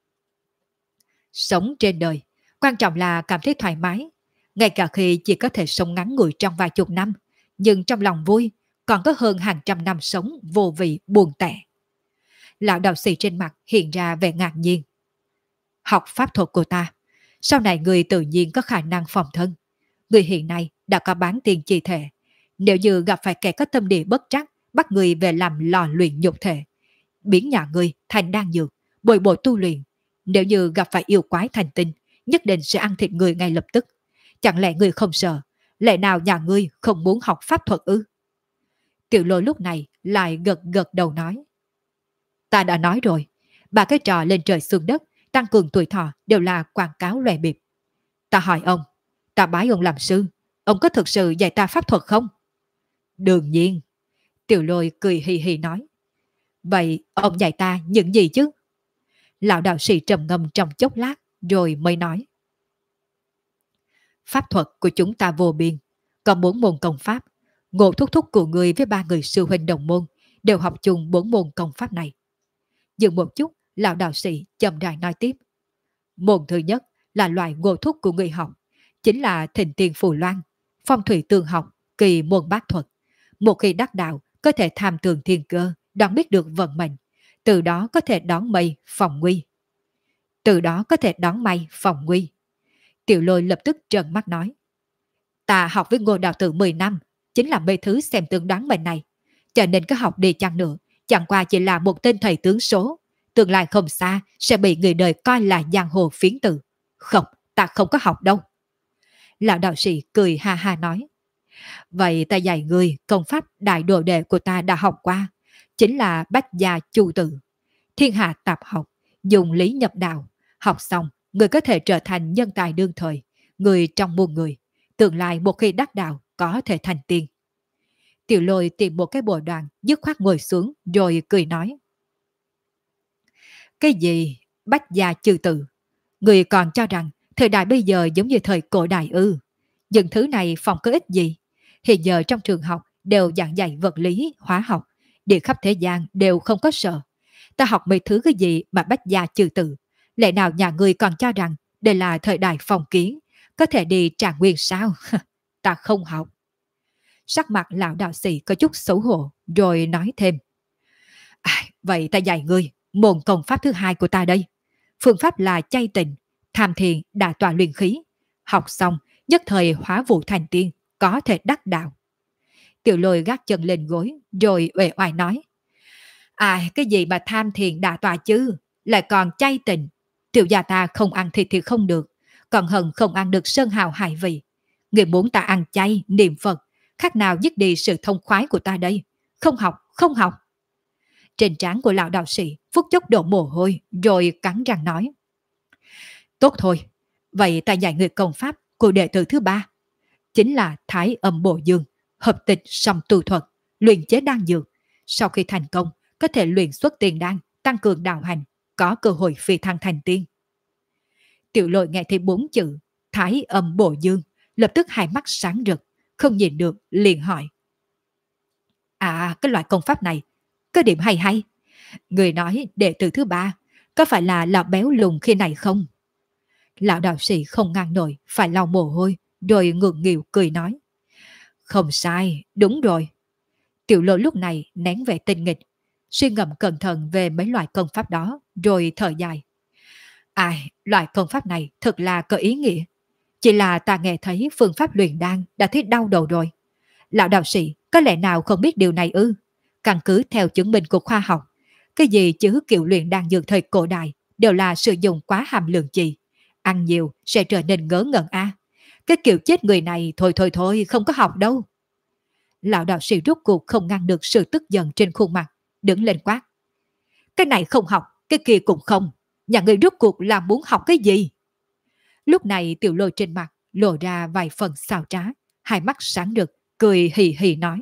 Sống trên đời, quan trọng là cảm thấy thoải mái. Ngay cả khi chỉ có thể sống ngắn ngủi trong vài chục năm, nhưng trong lòng vui, còn có hơn hàng trăm năm sống vô vị buồn tẻ. Lão đạo sĩ trên mặt hiện ra vẻ ngạc nhiên. Học pháp thuật của ta, sau này người tự nhiên có khả năng phòng thân. Người hiện nay đã có bán tiền chi thể. Nếu như gặp phải kẻ có tâm địa bất trắc, bắt người về làm lò luyện nhục thể, biến nhà người thành đan dược, bồi bổ tu luyện. Nếu như gặp phải yêu quái thành tinh, nhất định sẽ ăn thịt người ngay lập tức. Chẳng lẽ người không sợ? Lẽ nào nhà ngươi không muốn học pháp thuật ư? Tiểu Lôi lúc này lại gật gật đầu nói. Ta đã nói rồi, 3 cái trò lên trời xuống đất, tăng cường tuổi thọ đều là quảng cáo lòe bịp. Ta hỏi ông, ta bái ông làm sư, ông có thực sự dạy ta pháp thuật không? Đương nhiên. Tiểu Lôi cười hì hì nói. Vậy ông dạy ta những gì chứ? Lão đạo sĩ trầm ngâm trong chốc lát rồi mới nói. Pháp thuật của chúng ta vô biên, có 4 môn công pháp. Ngộ thúc thúc của người với 3 người sư huynh đồng môn đều học chung 4 môn công pháp này. Dừng một chút, lão đạo sĩ chậm rãi nói tiếp. Môn thứ nhất là loại ngộ thúc của người học, chính là thịnh tiên phù loan, phong thủy tương học, kỳ môn bát thuật. Một khi đắc đạo, có thể tham tường thiên cơ, đoán biết được vận mệnh, từ đó có thể đón mây phòng nguy. Tiểu Lôi lập tức trợn mắt nói. Ta học với Ngô đạo tử 10 năm, chính là mê thứ xem tương đoán mệnh này. Cho nên có học đi chăng nữa, chẳng qua chỉ là một tên thầy tướng số. Tương lai không xa sẽ bị người đời coi là giang hồ phiến tử. Không, ta không có học đâu. Lão đạo sĩ cười ha ha nói. Vậy ta dạy người công pháp đại đồ đệ của ta đã học qua, chính là Bách Gia Chu Tử. Thiên hạ tạp học, dùng lý nhập đạo. Học xong, người có thể trở thành nhân tài đương thời, người trong muôn người. Tương lai một khi đắc đạo có thể thành tiên. Tiểu Lôi tìm một cái bồ đoàn, dứt khoát ngồi xuống rồi cười nói. Cái gì? Bách Gia Chư Tử? Người còn cho rằng thời đại bây giờ giống như thời cổ đại ư? Những thứ này phòng có ích gì? Hiện giờ trong trường học đều giảng dạy vật lý, hóa học, đi khắp thế gian đều không có sợ. Ta học mấy thứ cái gì mà Bách Gia Chư Tử? Lẽ nào nhà người còn cho rằng đây là thời đại phong kiến, có thể đi Trạng Nguyên sao? Ta không học. Sắc mặt lão đạo sĩ có chút xấu hổ, rồi nói thêm. Vậy ta dạy ngươi môn công pháp thứ hai của ta đây. Phương pháp là chay tịnh, tham thiền đả tọa luyện khí. Học xong, nhất thời hóa vụ thành tiên, có thể đắc đạo. Tiểu Lôi gác chân lên gối, rồi uể oải nói. Cái gì mà tham thiền đả tọa chứ, lại còn chay tịnh. Tiểu gia ta không ăn thịt thì không được, còn hận không ăn được sơn hào hải vị. Người muốn ta ăn chay, niệm Phật, khác nào dứt đi sự thông khoái của ta đây. Không học, không học. Trên trán của lão đạo sĩ phút chốc đổ mồ hôi, rồi cắn răng nói. Tốt thôi, vậy ta dạy người công pháp của đệ tử thứ ba. Chính là Thái Âm Bổ Dương, hợp tịch song tu thuật, luyện chế đan dược. Sau khi thành công, có thể luyện xuất tiền đan, tăng cường đạo hành, có cơ hội phi thăng thành tiên. Tiểu Lôi nghe thấy 4 chữ Thái Âm Bổ Dương, lập tức hai mắt sáng rực, không nhìn được liền hỏi. Cái loại công pháp này có điểm hay hay. Người nói đệ tử thứ ba có phải là lão béo lùn khi này không? Lão đạo sĩ không ngăn nổi, phải lau mồ hôi, rồi ngượng nghịu cười nói. Không sai, đúng rồi. Tiểu Lôi lúc này nén vẻ tinh nghịch, suy ngẫm cẩn thận về mấy loại công pháp đó, rồi thở dài. Loại công pháp này thật là có ý nghĩa. Chỉ là ta nghe thấy phương pháp luyện đan đã thấy đau đầu rồi. Lão đạo sĩ có lẽ nào không biết điều này ư? Căn cứ theo chứng minh của khoa học, cái gì chứ kiểu luyện đan dược thời cổ đại đều là sử dụng quá hàm lượng chì. Ăn nhiều sẽ trở nên ngớ ngẩn Cái kiểu chết người này thôi không có học đâu. Lão đạo sĩ rút cuộc không ngăn được sự tức giận trên khuôn mặt, đứng lên quát. Cái này không học, cái kia cũng không. Nhà người rút cuộc là muốn học cái gì? Lúc này Tiểu Lôi trên mặt lộ ra vài phần xào trá, hai mắt sáng rực, cười hì hì nói.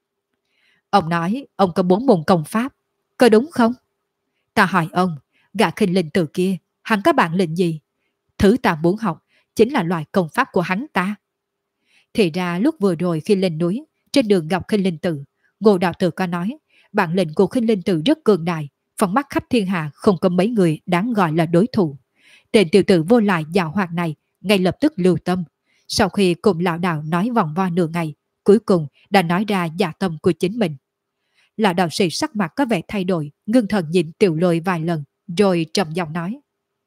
Ông nói ông có 4 môn công pháp, có đúng không? Ta hỏi ông, gã khinh linh từ kia, hắn có bản lĩnh gì? Thứ ta muốn học chính là loại công pháp của hắn ta. Thì ra lúc vừa rồi khi lên núi, trên đường gặp khinh linh tử, Ngô đạo tử có nói, bản lĩnh của khinh linh tử rất cường đại, phóng mắt khắp thiên hạ không có mấy người đáng gọi là đối thủ. Tên tiểu tử vô lại giàu hoạt này ngay lập tức lưu tâm. Sau khi cùng lão đạo nói vòng vo nửa ngày, cuối cùng đã nói ra dạ tâm của chính mình. Lão đạo sĩ sắc mặt có vẻ thay đổi, ngưng thần nhìn Tiểu Lôi vài lần, rồi trầm giọng nói.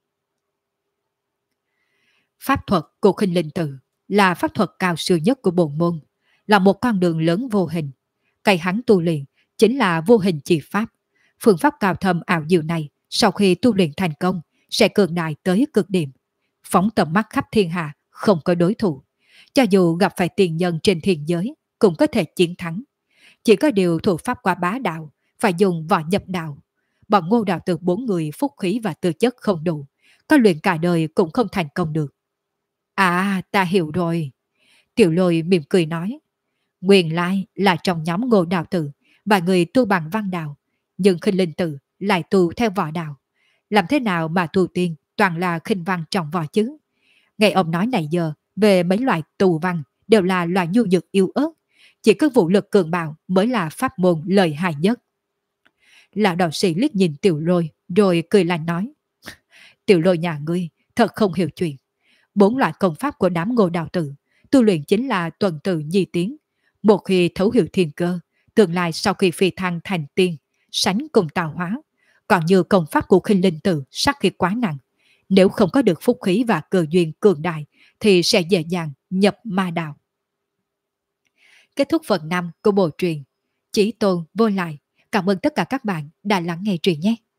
Pháp thuật của khinh linh tử là pháp thuật cao siêu nhất của bổn môn, là một con đường lớn vô hình. Cây hắn tu luyện chính là vô hình chỉ pháp. Phương pháp cao thâm ảo diệu này sau khi tu luyện thành công sẽ cường đại tới cực điểm. Phóng tầm mắt khắp thiên hạ không có đối thủ. Cho dù gặp phải tiền nhân trên thiên giới cũng có thể chiến thắng. Chỉ có điều thủ pháp quá bá đạo, phải dùng võ nhập đạo. Bọn Ngô đạo tử 4 người phúc khí và tư chất không đủ, có luyện cả đời cũng không thành công được. Ta hiểu rồi. Tiểu Lôi mỉm cười nói. Nguyên lai là trong nhóm Ngô đạo tử, vài người tu bằng văn đạo, nhưng khinh linh tử lại tu theo võ đạo. Làm thế nào mà tu tiên toàn là khinh văn trong võ chứ? Nghe ông nói này giờ về mấy loại tù văn đều là loại nhu nhược yếu ớt, chỉ có vũ lực cường bạo mới là pháp môn lợi hại nhất. Lão đạo sĩ liếc nhìn Tiểu Lôi, rồi cười lạnh nói. Tiểu Lôi nhà ngươi thật không hiểu chuyện. 4 loại công pháp của đám Ngô đạo tử, tu luyện chính là tuần tự nhi tiến. Một khi thấu hiểu thiên cơ, tương lai sau khi phi thăng thành tiên, sánh cùng tạo hóa. Còn như công pháp của khinh linh tử sát khí quá nặng, nếu không có được phúc khí và cơ duyên cường đại thì sẽ dễ dàng nhập ma đạo. Kết thúc phần 5 của bộ truyện Chí Tôn Vô Lại. Cảm ơn tất cả các bạn đã lắng nghe truyện nhé.